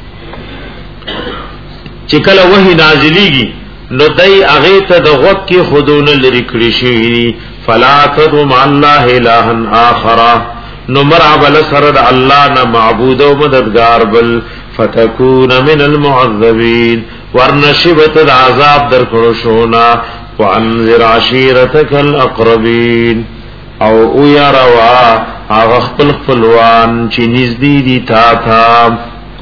چې کله وحی نازلېږي نو دای هغه ته د غوږ کې خودونه لري کړي شوی دي فلا تدعوا مع الله الها اخر نو مرعب لسرد الله نه معبود او مددگار بل فتكون من المعذبين ورنشبت العذاب در کړو شونا وانذر عشيرتك الاقربين او او يروا هغه خپل خپلوان چې نږدې دي تا تا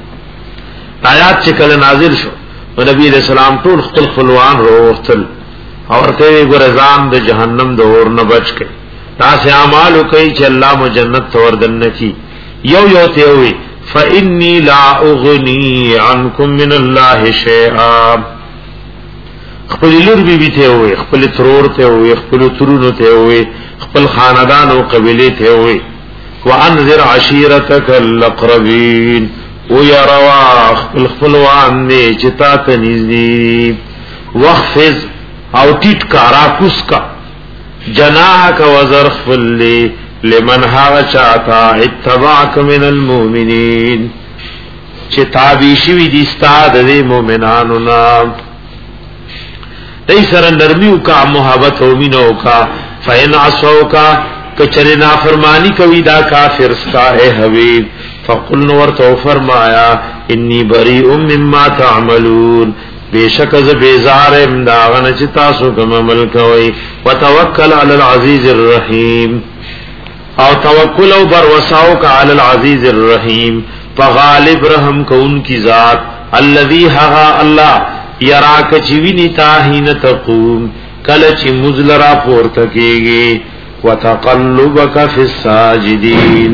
آیات چې کله نازل شو نبی رسول الله ټول خپل خپلوان وروختل اور ته ګرزان د جهنم د اور نه بچ کړي تاسو اعمال کوي چې الله مو جنت تور دن کی یو یو ته وي فإني لا أغني عنكم من الله شيئا خپل لور بي بي ته وي خپل ترور ته وي خپل ترونو ته وي خپل خاندان او قبيله ته وي وانذر عشيرتك الاقربين ويروا خپل خپلوان دي چې تا ته نږدې وخفض او ټیټ کا راکوس کا جناح وزر خفل لمن ها چاہتا اتبعک من المؤمنین چه تابیشوی دیستاد دی مومنانو نام تی سر نرمیو کا محبت و منو کا فین عصو کا کچر نافرمانی کوي دا کافر ستا اے حبیب فقل نورتو فرمایا انی بریء مما تعملون بیشک از بیزار امداغن چتاسو کم عمل کوئی وتوکل علی العزیز الرحیم او توکل او بروساو کا علی العزیز الرحیم فغالب رحم کو ان کی ذات الذی ہا اللہ یراک چوینی تاہین تقوم کلچ مزلرا پورتکیگی وتقلبک فی الساجدین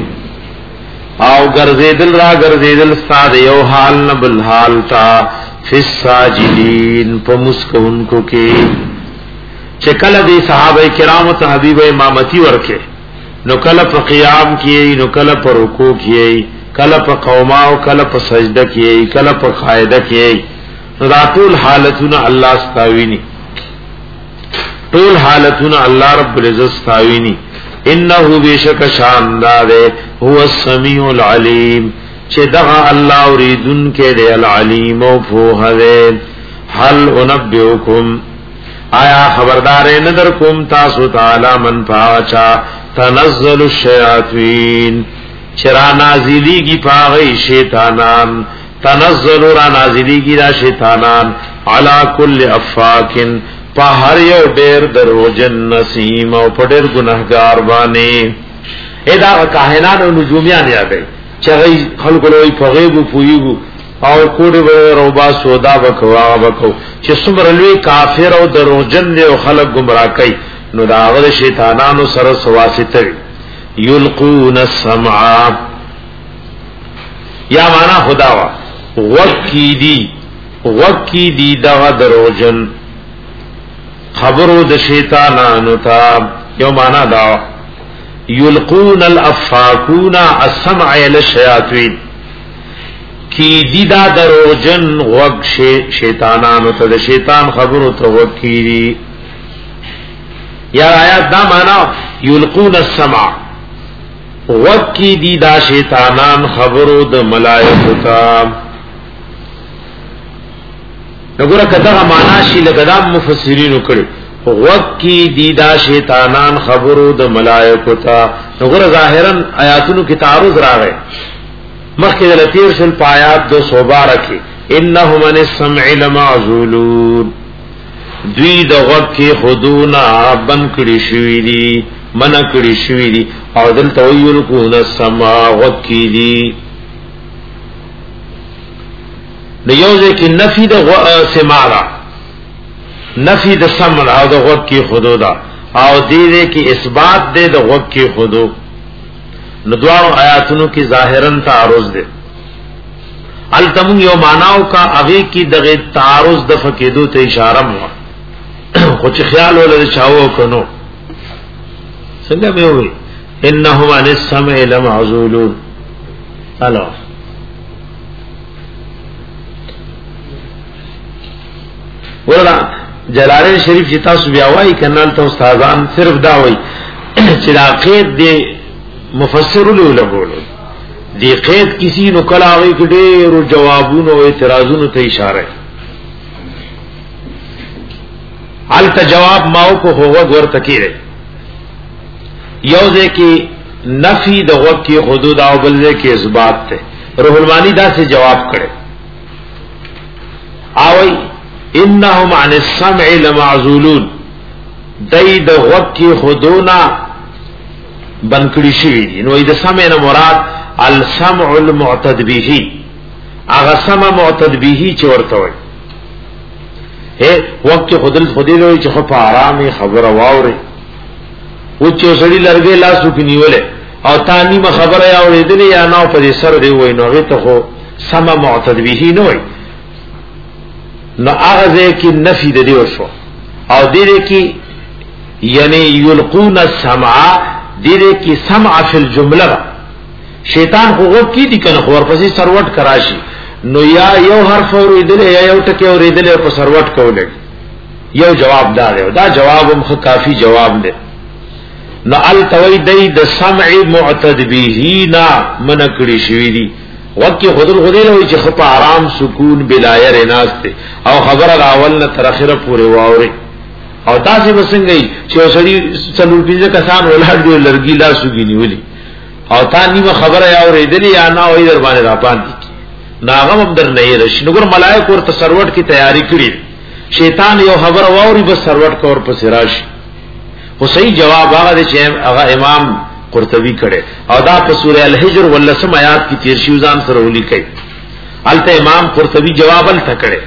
او گرزیدل را گرزیدل استاد یو حال نبل حال تا فی الساجدین پمسکون کو کی چکل دی صحابہ کرام ته حبیب امامتی ورکه نو کله په قیام کیي نو کله په رکوع کیي کله په قوما او کله په سجده کیي کله په قاعده کیي دا ټول حالتونه الله استاویني ټول حالتونه الله رب العزت استاویني انه بیشک شاندار هو السمیع العلیم چې دغه الله اوریدن کې دی العلیم او فوه دی هل انبئکم آیا خبردار نظر کوم تاسو تعالی من پاچا تنزل الشیاطین چرا نازلی کی پاغی شیطانان تنزل را نازلی کی را شیطانان علا کل افاکن پا ہر یو دیر دروجن نسیم او پا دیر گناہگار بانے ایدا کاہنان و نجومیان یا گئی چغی خلق لوئی پغیبو پویگو او کوڑی بڑی روبا سودا بکو آغا بکو چه سمر لوی کافر او دروجن دے او خلق گمرا کئی نو دا آغا شیطانانو سر سواستوی یلقون السمعا یا مانا خداوا وکی دی وکی دی دا دروجن خبرو د شیطانانو تا یو معنا دا یلقون الافاکون السمع الى الشیاطین کی دیدا دروجن وق شیطانانو تا د شیطان خبرو تا وکی یا آیات دا معنا یلقون السمع وکی دیدا شیطانان خبرو د ملائکو تا نګوره کدا معنا شي لګدا مفسرینو کړي وقتی دیدا شیطانان خبرو د ملائکه تا نګوره ظاهرا آیاتونو کې تعارض راغی مخکې د لتیر شل پایات دو سو بارہ کې انهم من السمع لمعزولون دوی د وقتی خودونا بن کړي شوی دي من کړي شوی دي او دلته ویل کو د سما وقتی دي نیوزه کی نفی د سماع نفی د سمع او د غوږ کی خودو دا او دې دې کی اثبات دې د غوږ کی خودو نو دوه آیاتونو کی ظاهرا تعارض دې التم یو معناو کا اغه کی دغه تعارض د فقیدو ته اشاره مو خو چې خیال ولر چاو کنو څنګه به وي انهم عن السمع لمعزولون الو ورلا جلالین شریف چې تاسو بیا وایي کنال ته استادان صرف دا وایي چې دا قید دی مفسر العلماء دی قید کسی نو کلاوي کډې رو جوابونو او اعتراضونو ته اشاره الته جواب ماو کو هو ور تکیره یوځه کې نفی د وقت کی حدود او بلځه کې اثبات ته روح المانی دا سے جواب کړي اوي انهم عن السمع لمعزولون دای د وقت کی حدونا بنکړي شوی دي نو د سمع نه مراد السمع المعتد به هغه سمع معتد به چې ورته وي اے وقت خودل خودل وي چې په آرامي خبره واوري و چې سړی لرګي لاسو کې نیولې او تانی ما خبره اورېدلې یا نو په سر دی وای نو هغه ته خو سمع معتد به نه وي نو هغه کې نفي د دې وشو او دې کې یعنی یلقون السمع دې کې سمع فی الجمله شیطان خو غو کې دي کنه خو ورپسې سروټ کراشي نو یا یو حرف اورېدل یا یو ټکی اورېدل په سروټ کولې یو جواب دار دا جواب هم کافی جواب دی نو ال توي دای د سمع معتد به نا منکړي شوی دي وکي خودل خودل وي چې خپ آرام سکون بلایر ناشته او خبر راول نه تر اخره پورې واوري او تاسو وسنګي چې سړي څلور پیځه کسان ولر دی لرګي لا سګي نیولي او تا نیمه خبره اورېدلې یا نه وې در باندې را پاتې ناغم هم در نه رشي نګور ملائکه ورته سروټ کی تیاری کړی شیطان یو خبر واوري بس سروټ کور په سراش خو صحیح جواب هغه چې هغه امام قرطبی کړي او دا په سوره الحجر ولسم آیات کی تیر شوزان سره ولیکي الته امام قرطبی جواب ال تکړه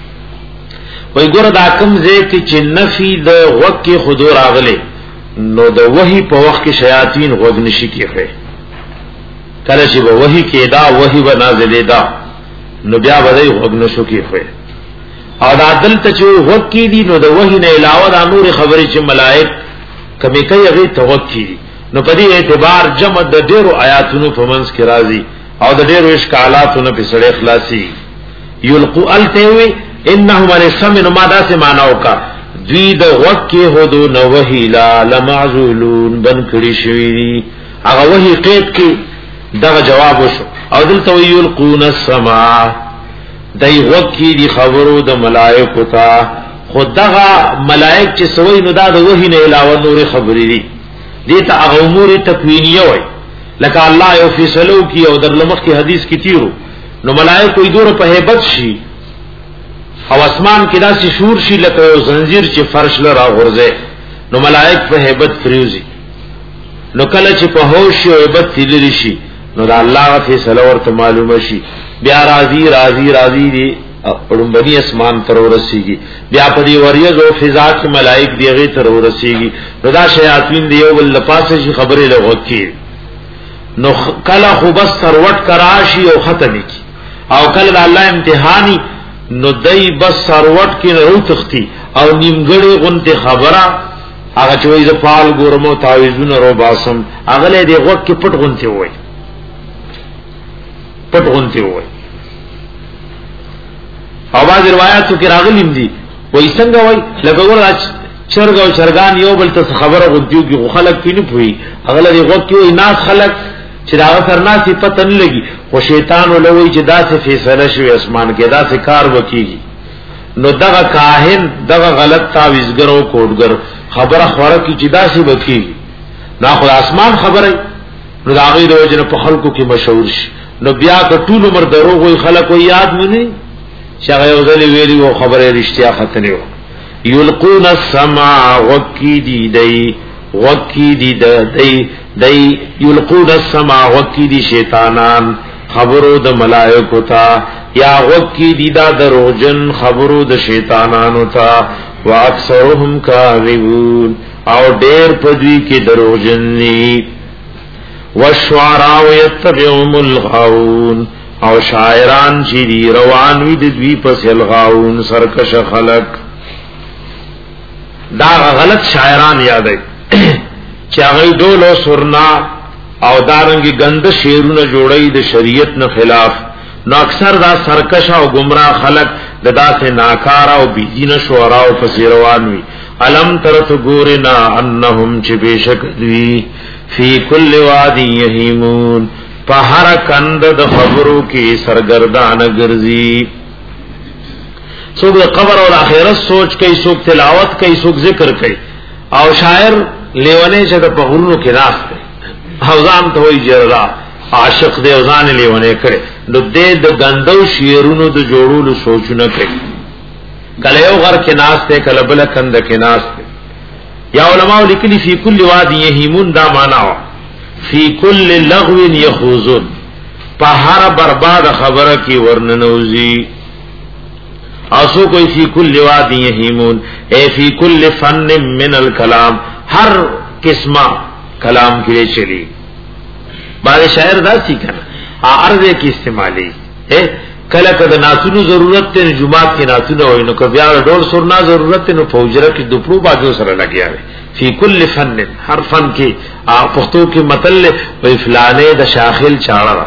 وای ګور دا کوم ځکه چې نفي د وقت حضور اغله نو د وحی په وخت کې شیاطین غوږ نشي کیږي کله چې به وحی کې دا وحی و نازلې دا نو بیا به غوږ نشو کیږي او دا دلته چې وقت کې دي نو د وحی نه علاوه د نور خبرې چې ملائک کمی کوي هغه توقع نو په دې اعتبار جمع د ډیرو آیاتونو په منځ کې راځي او د ډیرو اشکالاتونو په سره اخلاصي یلقو التوي انهم لسمن ما دا سے معنی وکا دوی د وکی هدو نوهیلا لمعزولون بن کړي شوی هغه وਹੀ قید کی دغه جواب وشو او دلته یلقون السما دای وکی دی خبرو د ملائکه تا خدغه ملائک چې سوی نو دا د وਹੀ نه علاوه نور خبرې دي دي ته هغه امور تکوینیه وای لکه الله یو فیصلو کی او در لمخ کی حدیث کی تیرو نو ملائکه یې دور په hebat شي او اسمان کې داسې شور شي لکه یو زنجیر چې فرش لرا غورځي نو ملائک په hebat فریوزي نو کله چې په هوش او hebat تللی شي نو دا الله فیصله ورته معلومه شي بیا راضی راضی راضی دي اړمبني اسمان تر ورسیږي بیا په دې وریځ او فضا کې ملائک دیغه تر ورسیږي نو دا شیاطین دی یو بل لپاسه شي خبره لغوکی نو کله خو بس تروټ کراشي او ختم کی او کله الله امتحاني نو دای بس سروټ کې نه تختی او نیمګړی غونته خبره هغه چوي ز پال ګورمو تعویذونه رو باسم هغه له دې وخت کې پټ غونته وای پټ غونته وای او باز روایتو کې راغلیم دي وای څنګه وای لکه ور چرګ او چرګان یو بل ته خبره غونتیو کې خلک پینې پوي هغه له دې وخت کې ناس خلک چې دا سرناسي پته نه لګي خو شیطان ولوي چې دا څه فیصله شوی اسمان کې دا څه کار وکيږي نو دغه کاهن دغه غلط تعویذګر او کوډګر خبره خوره کی چې دا څه وکيږي دا خو اسمان خبره نو دا غي د وجنه په خلکو کې مشهور شي نو بیا که ټول عمر دروغ وي خلک یې یاد مونږ شغه یو ځل ویلی او خبره رښتیا ختنه و یلقون السماء وکی دی دی وکی دی دی دی یلقون السماء وکی دی شیطانان خبرو د ملائکو تا یا وکی دی دا دروجن خبرو د شیطانانو تا واکثرهم کاذبون او ډیر پدوی کې دروجن ني والشعراء يتبعهم الغاوون او شاعران چې دی روان وي د دوی پس الغاون سرکش خلق دا غلط شاعران یادای چې هغه ډول سرنا او دارنګي غند شعرونه جوړي د شریعت نه خلاف نو اکثر دا سرکش او گمراه خلق ددا سے ناکارا او بيدین شعرا او پس روان وي علم ترت ګورنا انهم چې بشک دوی فی کل وادی یهیمون په هر کند د خبرو کې سرګردان ګرځي څوک قبر او آخرت سوچ کوي څوک تلاوت کوي څوک ذکر کوي او شاعر لیونه چې په غرونو کې راځي حوزان ته وی جرا عاشق دی اوزان لیونه کړي نو دې د غندو شیرونو د جوړولو سوچونه کوي کله یو غر کې ناس ته کله بل کند کې ناس ته یا علماء لیکلي فی کل وادی یهیمون دا معنا فی کل لغو یخوزون په هر برباد خبره کې ورننوزی اسو کوئی فی کل وادی یهیمون اے فی کل فن من الکلام ہر قسمہ کلام کے لیے چلی بعد شاعر دا سی کنا عرض کی استعمالی ہے کله کده ناسونو ضرورت ته جمعات کې ناسونو وای نو که بیا ډول سرنا ضرورت ته نو فوجره کې دوپړو باجو سره لګیا وي فی کل فن هر فن کې پښتو کې متل وی فلانه د شاخل چاړه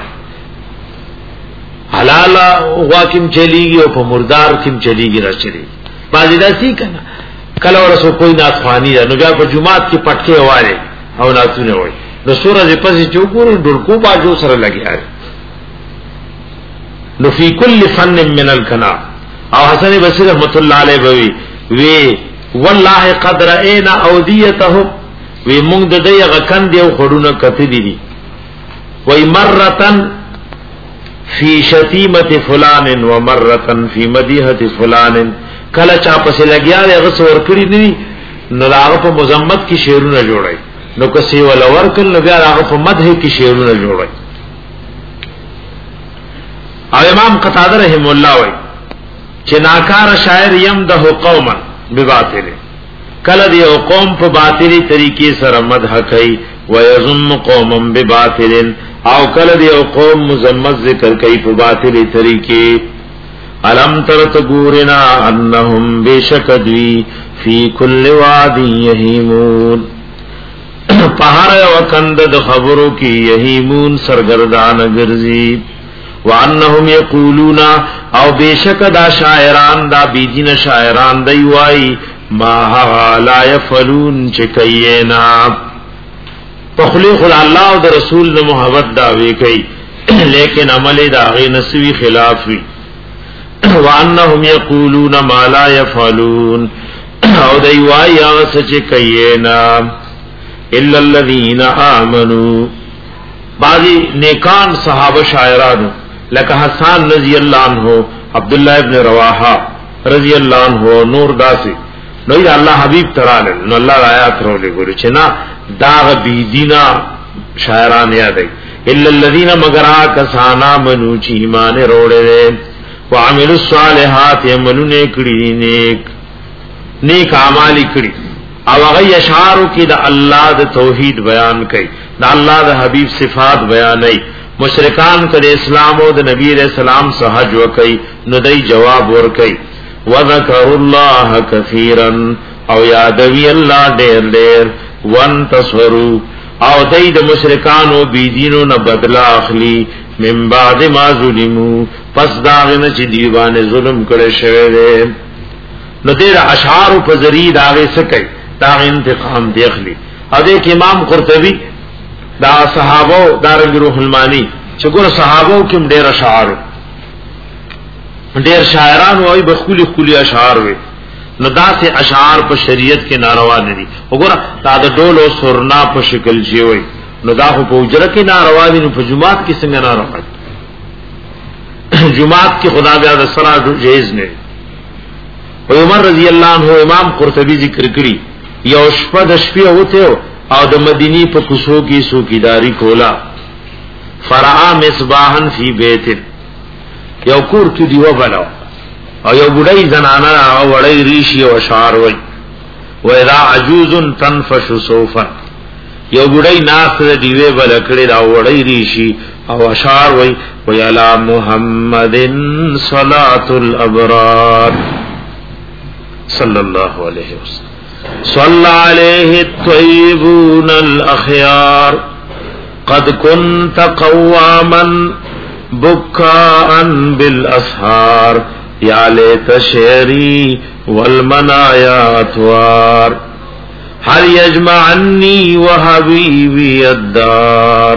حلال واکم چلیږي او په مردار کیم چلیږي را چلی باندې دا سی کنه کله ورسو کوئی ناسخوانی نو بیا په جمعات کې پټکي واره او ناسونه وای نو سورہ پسې چوکور ډړکو باجو سره لګیا وي نو فی کل فن من الکلام او حسن بصری رحمت اللہ علیہ بوی وی والله قد رأینا اودیتهم وی مونږ د دې غکند یو خړونه کتلی دي وی مرتن فی شتیمه فلان و مرتن فی مدیحه فلان کله چا پسې لګیا دی هغه څور کړی نه نو هغه په مذمت کې شعرونه جوړای نو کسي ول ورکل نو بیا هغه په مدح کې شعرونه جوړای او امام قتاده رحم الله وای چې ناکار شاعر یمدح قوما بباطل کله دی او قوم په باطلی طریقې سره مدح کوي ويذم قوما بباطل او کله دی او قوم مذمت ذکر کوي په باطلی طریقې علم ترت ګورنا انهم بشکدوی فی کل وادی یهیمون پہاڑ وکند د خبرو کی یهیمون سرگردان ګرځي وانهم یقولون او بیشک دا شاعران دا بیدین شاعران دی وای ما لا یفعلون چکینا تخلیق الله او د رسول د محبت داوی کوي لیکن عمل دا غي نسوی خلاف وی وانهم یقولون ما لا یفعلون او دی وای هغه سچ کینا الا الذين امنوا بعضی نیکان صحابه شاعرانو لکه حسان رضی اللہ عنہ عبد الله ابن رواحہ رضی اللہ عنہ نور داسی نو دا الله حبیب ترال نو الله آیات رولې ګوري چې نا دا بی دینا شاعران یادای الا الذين مگر کسانا منو چې ایمان وروړي وعملوا الصالحات عملونه کړی نیک نیک اعمال کړی او هغه اشعارو کې د الله د توحید بیان کړي د الله د حبیب صفات بیانای مشرکان کړي اسلام او د نبی رسول الله سحج وکي نو دای جواب ور کوي وذكر الله كثيرا او یادوی الله ډېر ډېر وانتصروا او دای د مشرکانو بی دینو نه بدلا اخلي من بعد ما ظلموا پس داغنه چې دیوانه ظلم کړي شوی دی نو دې اشعار په ذریعہ داغه سکي دا انتقام دی اخلي او د امام قرطبي دا صحابه دارنګ روح المانی چې ګور صحابه کوم ډېر اشعار ډېر شاعران وای بخولي خولي اشعار وي نو داسې اشعار په شریعت کې ناروا نه دي وګوره دا د ډول او سرنا په شکل شي وي نو دا خو په اجره کې ناروا دي نو په جمعات کې څنګه ناروا دي جمعات کې خدا بیا د صلات جایز نه عمر رضی الله عنه امام قرطبي ذکر کړی یو شپه د شپې وته او د مدینی په کوڅو کې سوکیداری کولا فرعا مصباحن فی بیت یو کور کې دیو بلاو او یو بډای زنانه او وړی ریشی او اشعار وای و اذا عجوز تنفش صوفا یو بډای ناس دیوې بل کړي دا وړی ریشی او اشعار وای و یلا محمدن صلاه الابرار صلی الله علیه وسلم صلى عليه الطيبون الأخيار قد كنت قواما بكاء بالأسحار يا ليت شعري والمنايا أطوار هل يجمعني وحبيبي الدار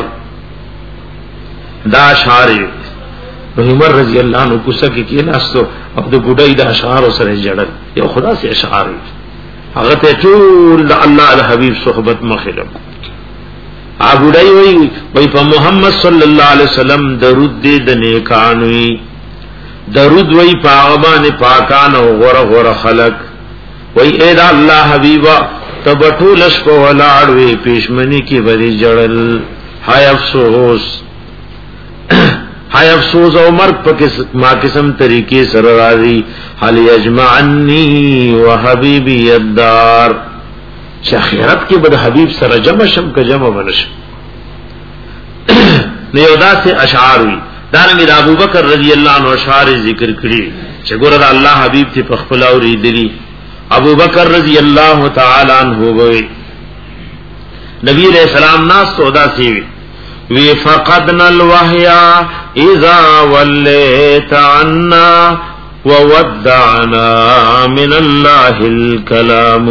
دا شعري عمر رضی اللہ عنہ کوڅه کې کېناستو او د ګډای د اشعار سره جړل یو خدا سي اشعار هغه ته ټول د الله د حبيب صحبت مخلم ابو دای وی وی په محمد صلی الله علیه وسلم درود دې د نیکانوي درود وی په باندې پاکان او غره غره خلق وی اے دا الله حبیبا تبټولش په ولاړ وی پېشمنی کې بری جړل هاي افسوس هاي افسوس او مرګ په ما قسم طریقې سره راځي حال یجمعني وحبیبی الدار شخیرت کې بد حبیب سره جمع شم که جمع بنش نیو دا سے اشعار وی دارنګ ابو بکر رضی اللہ عنہ اشعار ذکر کړي چې ګور دا الله حبیب ته په خپل اوریدلی ابو بکر رضی اللہ تعالی عنہ وی نبی علیہ السلام ناس سودا سی وی فقدنا الوحی اذا وليت عنا وودعنا من الله الكلام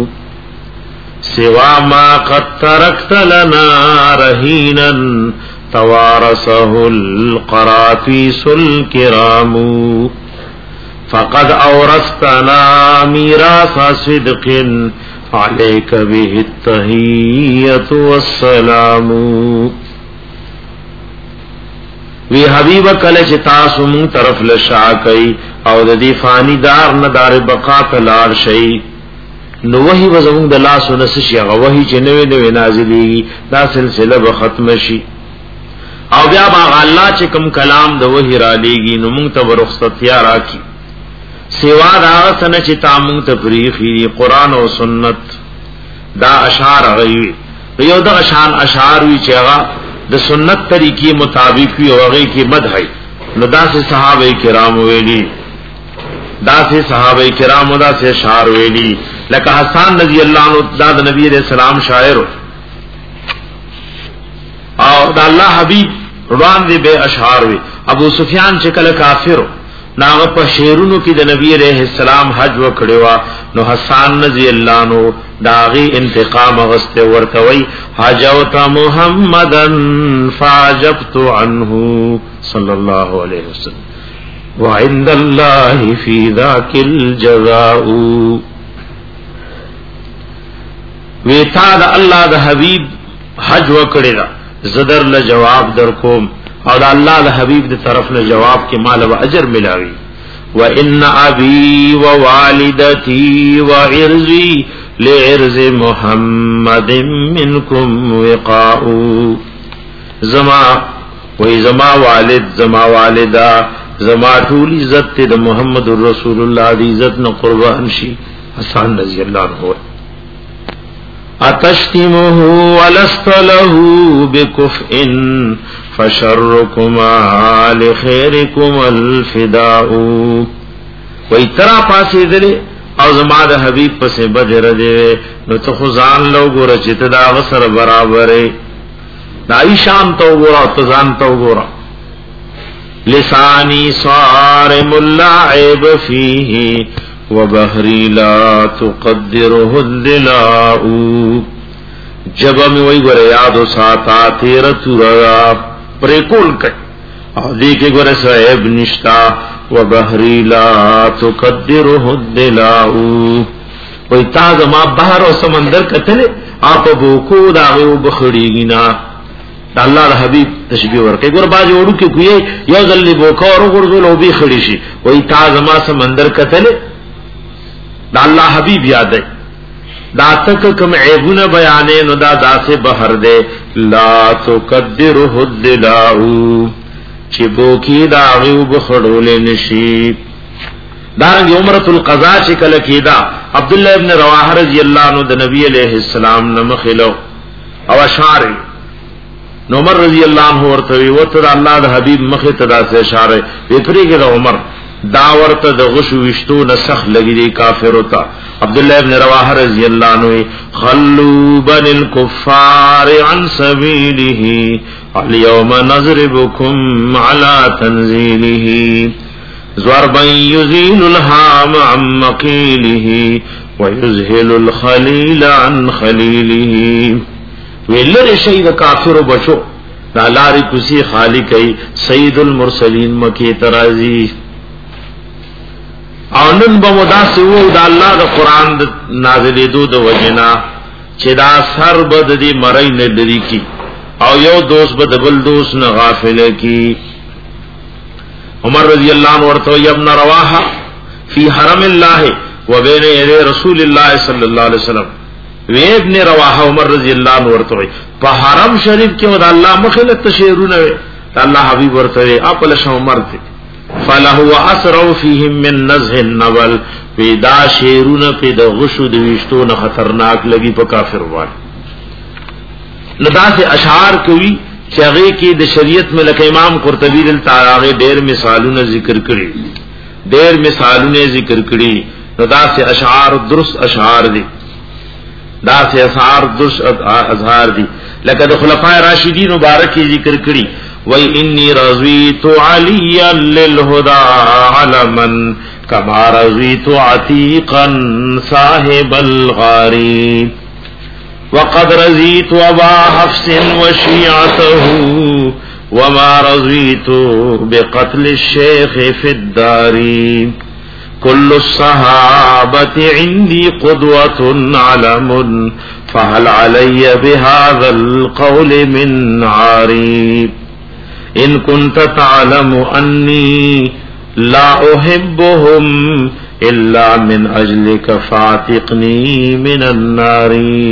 سوا ما قد تركت لنا رهينا توارثه القرافيس الكرام فقد اورثتنا ميراث صدق عليك به التحية والسلام وی حبیب کله چې تاسو مون طرف لشا کوي او د دې فانی دار نه دار بقا تلار شي نو وਹੀ وزمون د لاس ونس شي هغه وਹੀ چې نوې نوې نازلېږي دا سلسله به ختم شي او بیا ما الله چې کوم کلام د وਹੀ را لېږي نو مونږ ته رخصت یا راکی سیوا دا سن چې تاسو تفریخي قران او سنت دا اشعار غوي یو د اشعار اشعار وی چې هغه د سنت طریقې مطابق وی او هغه کې مدح نو دا سه صحابه کرام ویلي دا سه صحابه کرام دا سه اشعار ویلي لکه حسان رضی اللہ عنہ دا د نبی علیہ السلام شاعر او دا الله حبیب روان دی به اشعار وی ابو سفیان چې کله کافر ناغه په شیرونو کې د نبی عليه السلام حج وکړوا نو حسان رضی الله عنه داغي انتقام غسته ورتوي حجوت محمدن فعجبت عنه صلى الله عليه وسلم وعند الله في ذاك الجزاء ویتا د الله د حبیب حج وکړی دا زدر له جواب در کوم او د الله د حبیب د طرف له جواب کې مال او اجر ملاوي وان ابي ووالدتي وعرضي لعرض محمد منكم وقاء زما وای زما والد زما والدا زما ټول عزت د محمد رسول الله دی عزت نه قربان شي حسن رضی الله عنه اتشتمه ولست له بكفء فشركما لخيركم الفداء وای ترا پاسې دل او زما د حبیب پسې بدر دې نو ته خزان لو ګور چې ته دا وسر برابرې دای شان تو ګور او ځان تو ګور لسانی صارم اللعب فيه وبحری لا تقدره الدلاء جب میں وہی گورے یادو ساتا تیرا تورا پریکول کئی آدھی کے گورے صاحب نشتا وبحری لا تقدره الدلاء وہی تاز ما بحر و سمندر کتلے آپ بوکو داغیو بخڑی گینا اللہ دا حبیب تشبیح ورکے گور باجی اوڑو کے کوئی یو ذلی بوکا اور گردولو بھی خڑی شی وہی تاز ما سمندر کتلے دا اللہ حبیب یاد ہے دا تک کم عیبون بیانے نو دا دا سے بہر دے لا تقدره الدلاء چی بوکی دا غیو بخڑولے نشیب دارنگی عمرت القضاء چکل کی دا عبداللہ ابن رواح رضی اللہ عنہ دا نبی علیہ السلام نمخلو او اشاری نو عمر رضی اللہ عنہ ورطوی ورطا اللہ دا حبیب مخت دا سے اشارے ویپری گی دا عمر داورت د غشو وشتو نسخ لگی دی کافر ہوتا عبداللہ ابن رواح رضی اللہ عنہ خلو بن الكفار عن سبیلہ اليوم نضربکم علی تنزیلہ ضربا یزیل الحام عن مقیلہ ویزہل الخلیل عن خلیلہ ویلر شید کافر بچو لاری کسی خالی کئی سید المرسلین مکی ترازی او نن بمداسی وو دا اللہ دا قرآن دا نازلی دو دا وجنا چه دا سر بد دی مرائی ندری کی او یو دوست بد بل دوست نغافل کی عمر رضی اللہ عنہ ورطو ابن رواحہ فی حرم اللہ و بین یدی رسول اللہ صلی اللہ علیہ وسلم وی ابن رواحہ عمر رضی اللہ عنہ ورطو پا حرم شریف کی دا اللہ مخلق تشیرونوے دا اللہ حبیب ورطو اپل شا عمر تھی فلهو اسرع فيهم من نزه النبل پیدا شیرون پیدا غشو دویشتون خطرناک لگی پا کافر وال ندا سے اشعار کوئی چاگے کی د شریعت میں لکہ امام قرطبی دلتاراغے دیر مثالون ذکر کری دیر مثالون ذکر کری ندا سے اشعار درست اشعار دی دا سے اشعار درست ازہار دی لکہ د خلفاء راشدین مبارکی ذکر کری وَإِنِّي رَضِيتُ عَلِيًّا لِلْهُدَى عَلَمًا كَمَا رَضِيتُ عَتِيقًا صَاحِبَ الْغَارِ وَقَدْ رَضِيتُ أَبَا حَفْصٍ وَشِيعَتَهُ وَمَا رَضِيتُ بِقَتْلِ الشَّيْخِ فِي الدَّارِ كُلُّ الصَّحَابَةِ عِنْدِي قُدْوَةٌ عَلَمٌ فَهَلْ عَلَيَّ بِهَذَا الْقَوْلِ مِنْ عَارِبٍ ان كنت تعلم انی لا احبهم الا من اجلك فاعتقني من النار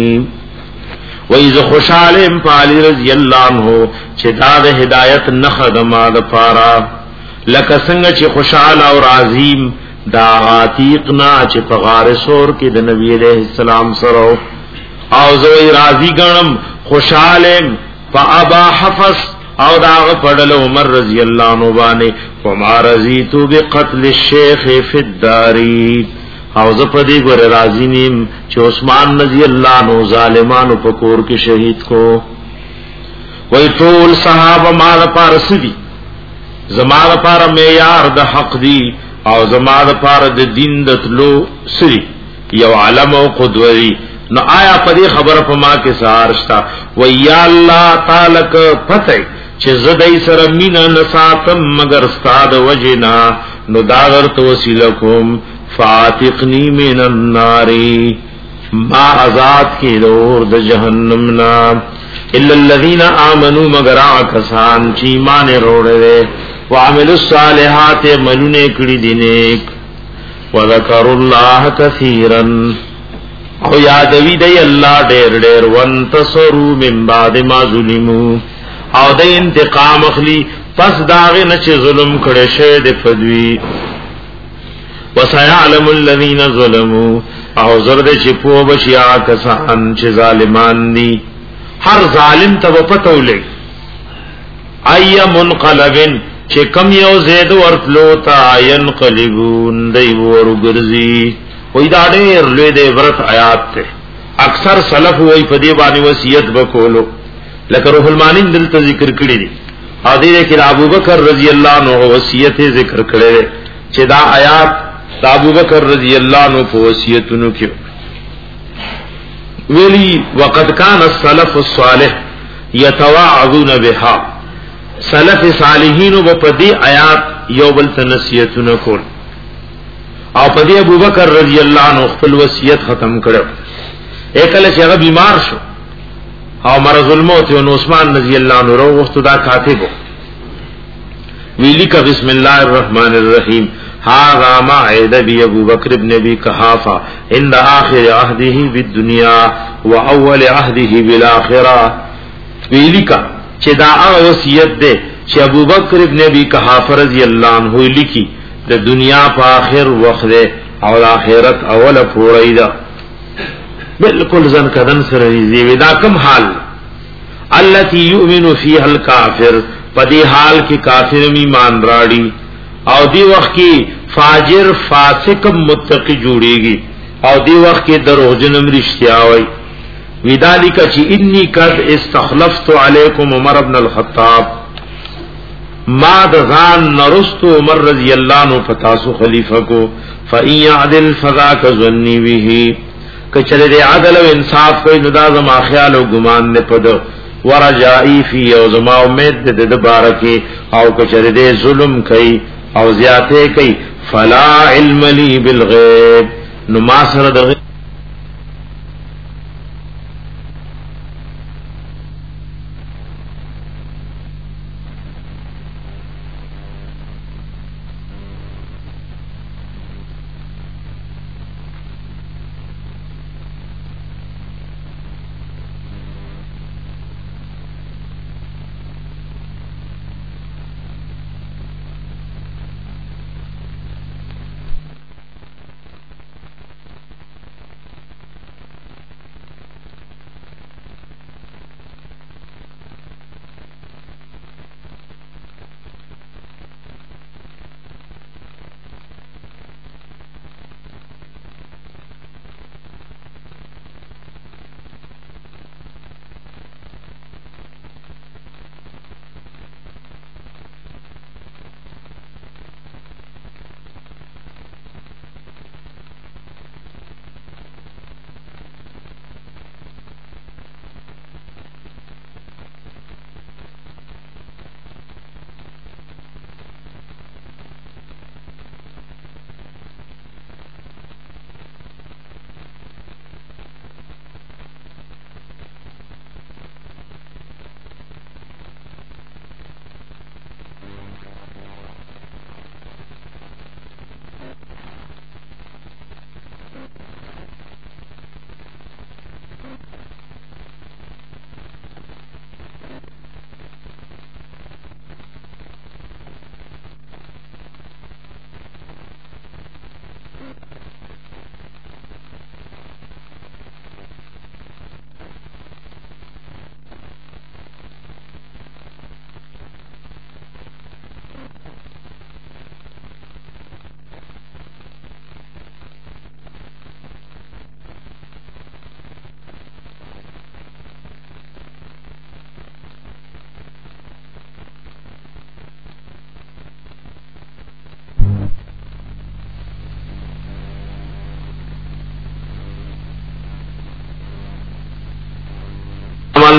وإذ خوشالم پالی رضی اللہ عنہ چه داد ہدایت نخدما دا پارا لکا سنگ چه خوشال اور عظیم دا عاتیقنا چه پغار سور کی دا نبی علیہ السلام سرو او زوی راضی گنم خوشالم پا ابا حفظ او داغ پڑل عمر رضی اللہ عنہ بانے وما رضیتو بقتل الشیخ فی الداری او زپدی گر راضی نیم چه عثمان رضی اللہ عنہ ظالمانو پکور کی شہید کو وی طول صحابہ مال پارس دی زما لپاره معیار د حق دی او زما لپاره د دین د تلو سری یو علم او قدوری. نو آیا په دې خبره په ما کې سارشتا و یا الله تعالی ک پته چې زدای سره مینا نساتم مگر استاد وجنا نو دا ورته وسیله کوم فاتقنی من النار ما آزاد کی دور د جهنم نا الا الذين امنوا مگر کسان چې ایمان وروړي وعملوا الصالحات منونه کړي دي نیک وذكروا الله كثيرا او یادوی دی الله ډېر ډېر وانتصروا من بعد ما ظلموا او د انتقام اخلي پس داغه نه چې ظلم کړي شه د فدوی وسيعلم الذين ظلموا او زرد چې په بشیا کسان چې ظالمان دي هر ظالم ته پته ولګي اي منقلبن چې کم یو زید ورتلو تا ينقلبون دی ورګرزي وې دا ډېر لوی دی ورت آیات ته اکثر سلف وې په دې باندې وصیت وکولو لکه روح المانی دلته ذکر کړی دي او دې کې ابو بکر رضی الله عنه وصیت ذکر کړی چې دا آیات ابو بکر رضی الله عنه په وصیتونو کې ویلی وقد كان السلف الصالح يتواعظون بها سلف صالحین په دې آیات یو بل تنصیحتونه کول او په دې ابو بکر رضی الله عنه خپل وصیت ختم کړو اکله چې هغه بیمار شو او مرض الموت او عثمان رضی الله عنه ورو وخت دا کاتب ویلی کا بسم الله الرحمن الرحیم هذا ما عید بی ابو بکر ابن ابي قحافه عند اخر عهده بالدنيا واول عهده بالاخره ویلی کا چې دا وصیت ده چې ابو بکر ابن ابي قحافه رضی الله عنه لیکي د دنیا په اخر وخت ده او د اخرت اوله پوری ده بالکل ځن کدن سره دی ودا کوم حال التي يؤمن فيها الكافر پدې حال کې کافر ایمان راړي او دی وخت کې فاجر فاسق متقی جوړيږي او دی وخت کې دروغجن رښتیا وای وذالک چې انی قد استخلفت علیکم عمر ابن الخطاب ما دغان نرست عمر رضی اللہ عنہ فتاسو خلیفہ کو فإن يعدل فذاك ظنی به کچره دې عدل او انصاف کوي نو دا زما خیال او ګمان نه پد ورجائی فی او زما امید دې د بارکه او کچره دې ظلم کوي او زیاته کوي فلا علم لی بالغیب نو ما سره د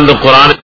د قران